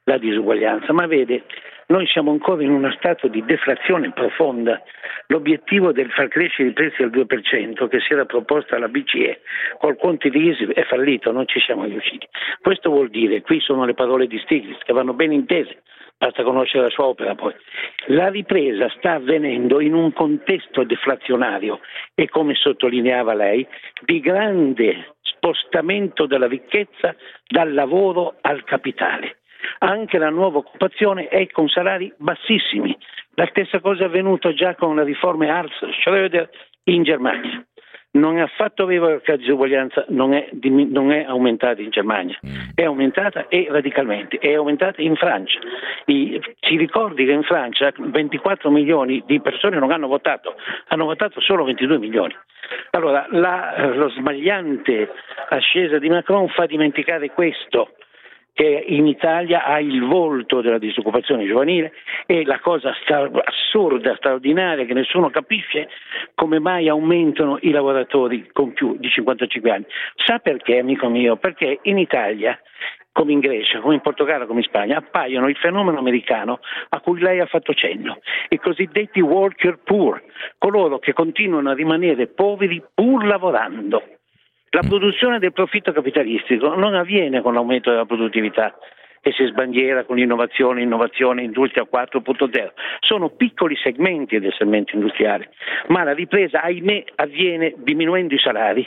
la disuguaglianza, ma vede, noi siamo ancora in uno stato di deflazione profonda. L'obiettivo del far crescere i prezzi al due per cento che si era proposta alla B C E col Conte di Isi è fallito, non ci siamo riusciti. Questo vuol dire, qui sono le parole di Stiglitz che vanno ben intese, basta conoscere la sua opera poi. La ripresa sta avvenendo in un contesto deflazionario e, come sottolineava lei, di grande spostamento della ricchezza dal lavoro al capitale. Anche la nuova occupazione è con salari bassissimi. La stessa cosa è avvenuta già con la riforma Hartz Schröder in Germania. Non è affatto vero che la disuguaglianza non è, non è aumentata in Germania, è aumentata e radicalmente, è aumentata in Francia. I, ci ricordi che in Francia ventiquattro milioni di persone non hanno votato, hanno votato solo ventidue milioni. Allora la, lo smagliante ascesa di Macron fa dimenticare questo, che in Italia ha il volto della disoccupazione giovanile, e la cosa stra- assurda, straordinaria, che nessuno capisce, come mai aumentano i lavoratori con più di cinquantacinque anni. Sa perché, amico mio? Perché in Italia, come in Grecia, come in Portogallo, come in Spagna, appaiono il fenomeno americano a cui lei ha fatto cenno, i cosiddetti worker poor, coloro che continuano a rimanere poveri pur lavorando. La produzione del profitto capitalistico non avviene con l'aumento della produttività che si sbandiera con l'innovazione, innovazione, industria quattro punto zero. Sono piccoli segmenti del segmento industriale, ma la ripresa, ahimè, avviene diminuendo i salari,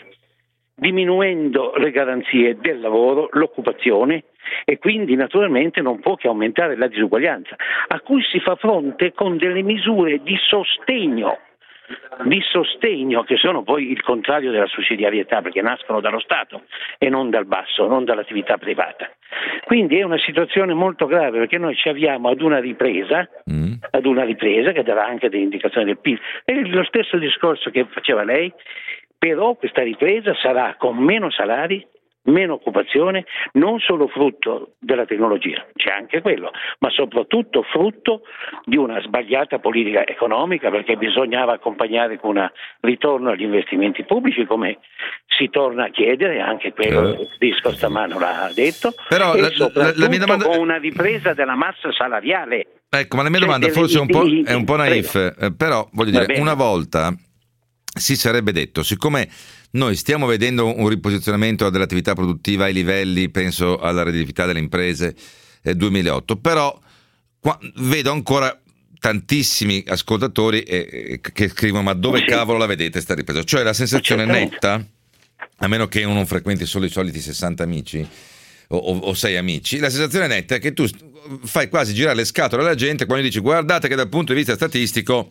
diminuendo le garanzie del lavoro, l'occupazione, e quindi naturalmente non può che aumentare la disuguaglianza, a cui si fa fronte con delle misure di sostegno di sostegno che sono poi il contrario della sussidiarietà, perché nascono dallo Stato e non dal basso, non dall'attività privata. Quindi è una situazione molto grave, perché noi ci avviamo ad una ripresa mm. ad una ripresa che darà anche delle indicazioni del P I L. È lo stesso discorso che faceva lei, però questa ripresa sarà con meno salari, meno occupazione, non solo frutto della tecnologia, c'è anche quello, ma soprattutto frutto di una sbagliata politica economica, perché bisognava accompagnare con un ritorno agli investimenti pubblici, come si torna a chiedere, anche quello eh. Disco stamano l'ha detto, però e la, soprattutto la, la mia domanda... con una ripresa della massa salariale. Ecco, ma la mia cioè domanda forse è un po', è un po' naif, eh, però voglio dire, una volta si sarebbe detto, siccome noi stiamo vedendo un riposizionamento dell'attività produttiva ai livelli, penso alla redditività delle imprese eh, duemilaotto, però qua, vedo ancora tantissimi ascoltatori eh, che scrivono: ma dove cavolo la vedete sta ripresa? Cioè la sensazione netta, a meno che uno non frequenti solo i soliti sessanta amici o, o, o sei amici, la sensazione netta è che tu fai quasi girare le scatole alla gente quando dici: guardate che dal punto di vista statistico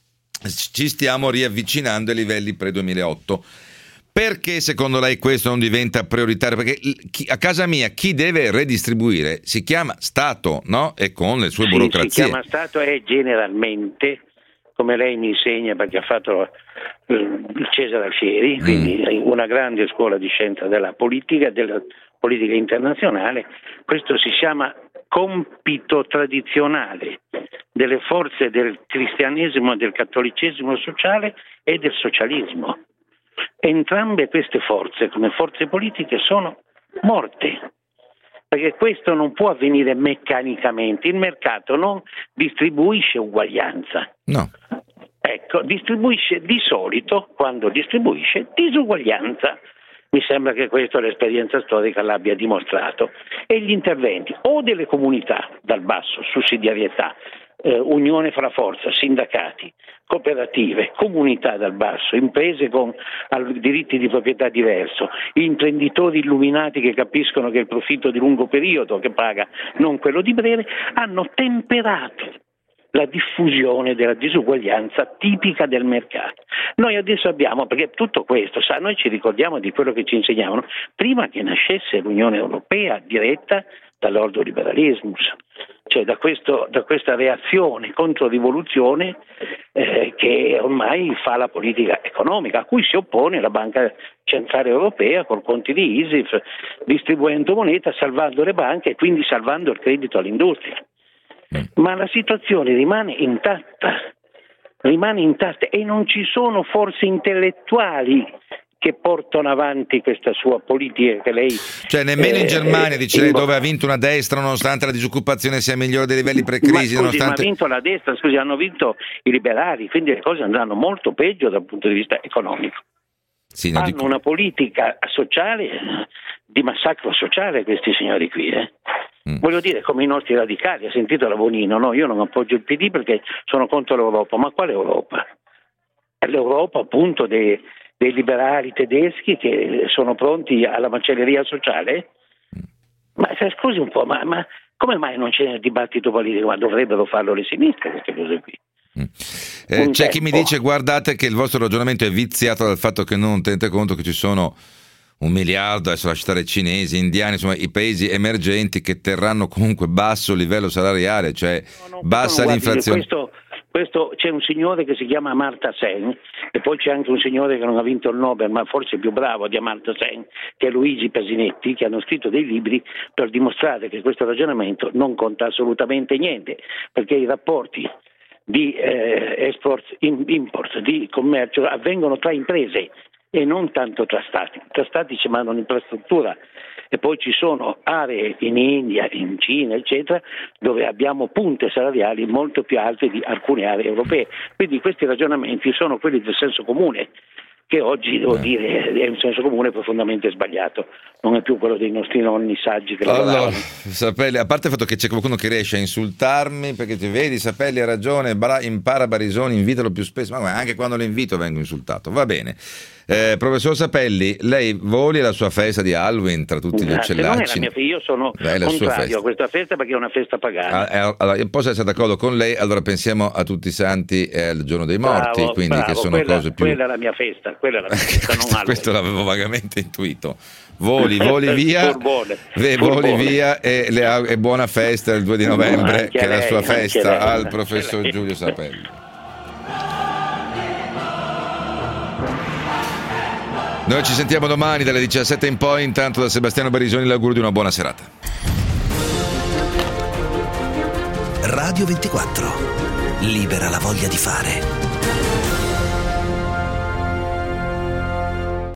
ci stiamo riavvicinando ai livelli pre-duemilaotto. Perché secondo lei questo non diventa prioritario? Perché chi, a casa mia chi deve redistribuire si chiama Stato, no? E con le sue sì, burocrazie. Si chiama Stato e generalmente, come lei mi insegna perché ha fatto il Cesare Alfieri, quindi mm. una grande scuola di scienza della politica, della politica internazionale, questo si chiama compito tradizionale delle forze del cristianesimo, del cattolicesimo sociale e del socialismo. Entrambe queste forze, come forze politiche, sono morte, perché questo non può avvenire meccanicamente. Il mercato non distribuisce uguaglianza. No. Ecco, distribuisce di solito, quando distribuisce, disuguaglianza. Mi sembra che questa l'esperienza storica l'abbia dimostrato. E gli interventi o delle comunità dal basso, sussidiarietà, eh, unione fra forza, sindacati, cooperative, comunità dal basso, imprese con diritti di proprietà diverso, imprenditori illuminati che capiscono che il profitto di lungo periodo che paga, non quello di breve, hanno temperato la diffusione della disuguaglianza tipica del mercato. Noi adesso abbiamo, perché tutto questo, sa, noi ci ricordiamo di quello che ci insegnavano prima che nascesse l'Unione Europea diretta dall'ordoliberalismus, cioè da, questo, da questa reazione contro rivoluzione eh, che ormai fa la politica economica, a cui si oppone la Banca Centrale Europea col conti di ISIF, distribuendo moneta, salvando le banche e quindi salvando il credito all'industria. Ma la situazione rimane intatta, rimane intatta e non ci sono forze intellettuali che portano avanti questa sua politica che lei... Cioè nemmeno eh, in Germania, dice lei, dove ha vinto una destra nonostante la disoccupazione sia migliore dei livelli pre-crisi. Ma, scusi, nonostante... ma ha vinto la destra, scusi, hanno vinto i liberali, quindi le cose andranno molto peggio dal punto di vista economico. Sì, hanno dico... una politica sociale, di massacro sociale questi signori qui, eh? Mm. Voglio dire, come i nostri radicali, ha sentito la Bonino, no? Io non appoggio il P D perché sono contro l'Europa, ma quale Europa? È l'Europa appunto dei, dei liberali tedeschi che sono pronti alla macelleria sociale? Ma scusi un po', ma, ma come mai non c'è nel dibattito politico? Ma dovrebbero farlo le sinistre queste cose qui. Mm. Eh, c'è chi mi dice, guardate che il vostro ragionamento è viziato dal fatto che non tenete conto che ci sono un miliardo, adesso lascio stare cinesi, indiani, insomma i paesi emergenti che terranno comunque basso livello salariale, cioè no, no, bassa no, l'inflazione. Questo, questo, c'è un signore che si chiama Amartya Sen e poi c'è anche un signore che non ha vinto il Nobel, ma forse più bravo di Amartya Sen, che è Luigi Pasinetti, che hanno scritto dei libri per dimostrare che questo ragionamento non conta assolutamente niente, perché i rapporti di eh, export, import, di commercio avvengono tra imprese e non tanto tra stati. Tra stati ci mandano infrastruttura e poi ci sono aree in India, in Cina, eccetera, dove abbiamo punte salariali molto più alte di alcune aree europee. Quindi questi ragionamenti sono quelli del senso comune, che oggi, devo eh. dire, è un senso comune profondamente sbagliato, non è più quello dei nostri nonni saggi che allora, Sapelli, a parte il fatto che c'è qualcuno che riesce a insultarmi perché ti vedi, Sapelli ha ragione, bra- impara Barisoni, invitalo più spesso, ma anche quando lo invito vengo insultato, va bene. Eh, professor Sapelli, lei voli alla sua festa di Halloween tra tutti gli uccellacci? Non è la mia, io sono contrario a questa festa perché è una festa pagana. Ah, allora, io posso essere d'accordo con lei, allora pensiamo a tutti i santi e al giorno dei morti, bravo, quindi bravo, che sono quella, cose più... Quella è la mia festa, quella è la mia festa, non Halloween. Questo l'avevo vagamente intuito. Voli, voli via, Furbone. voli via e, le, e buona festa il due di novembre, che è la sua festa, lei, al professor Giulio Sapelli. Noi ci sentiamo domani dalle diciassette in poi, intanto da Sebastiano Barisoni l'augurio di una buona serata. Radio ventiquattro, libera la voglia di fare.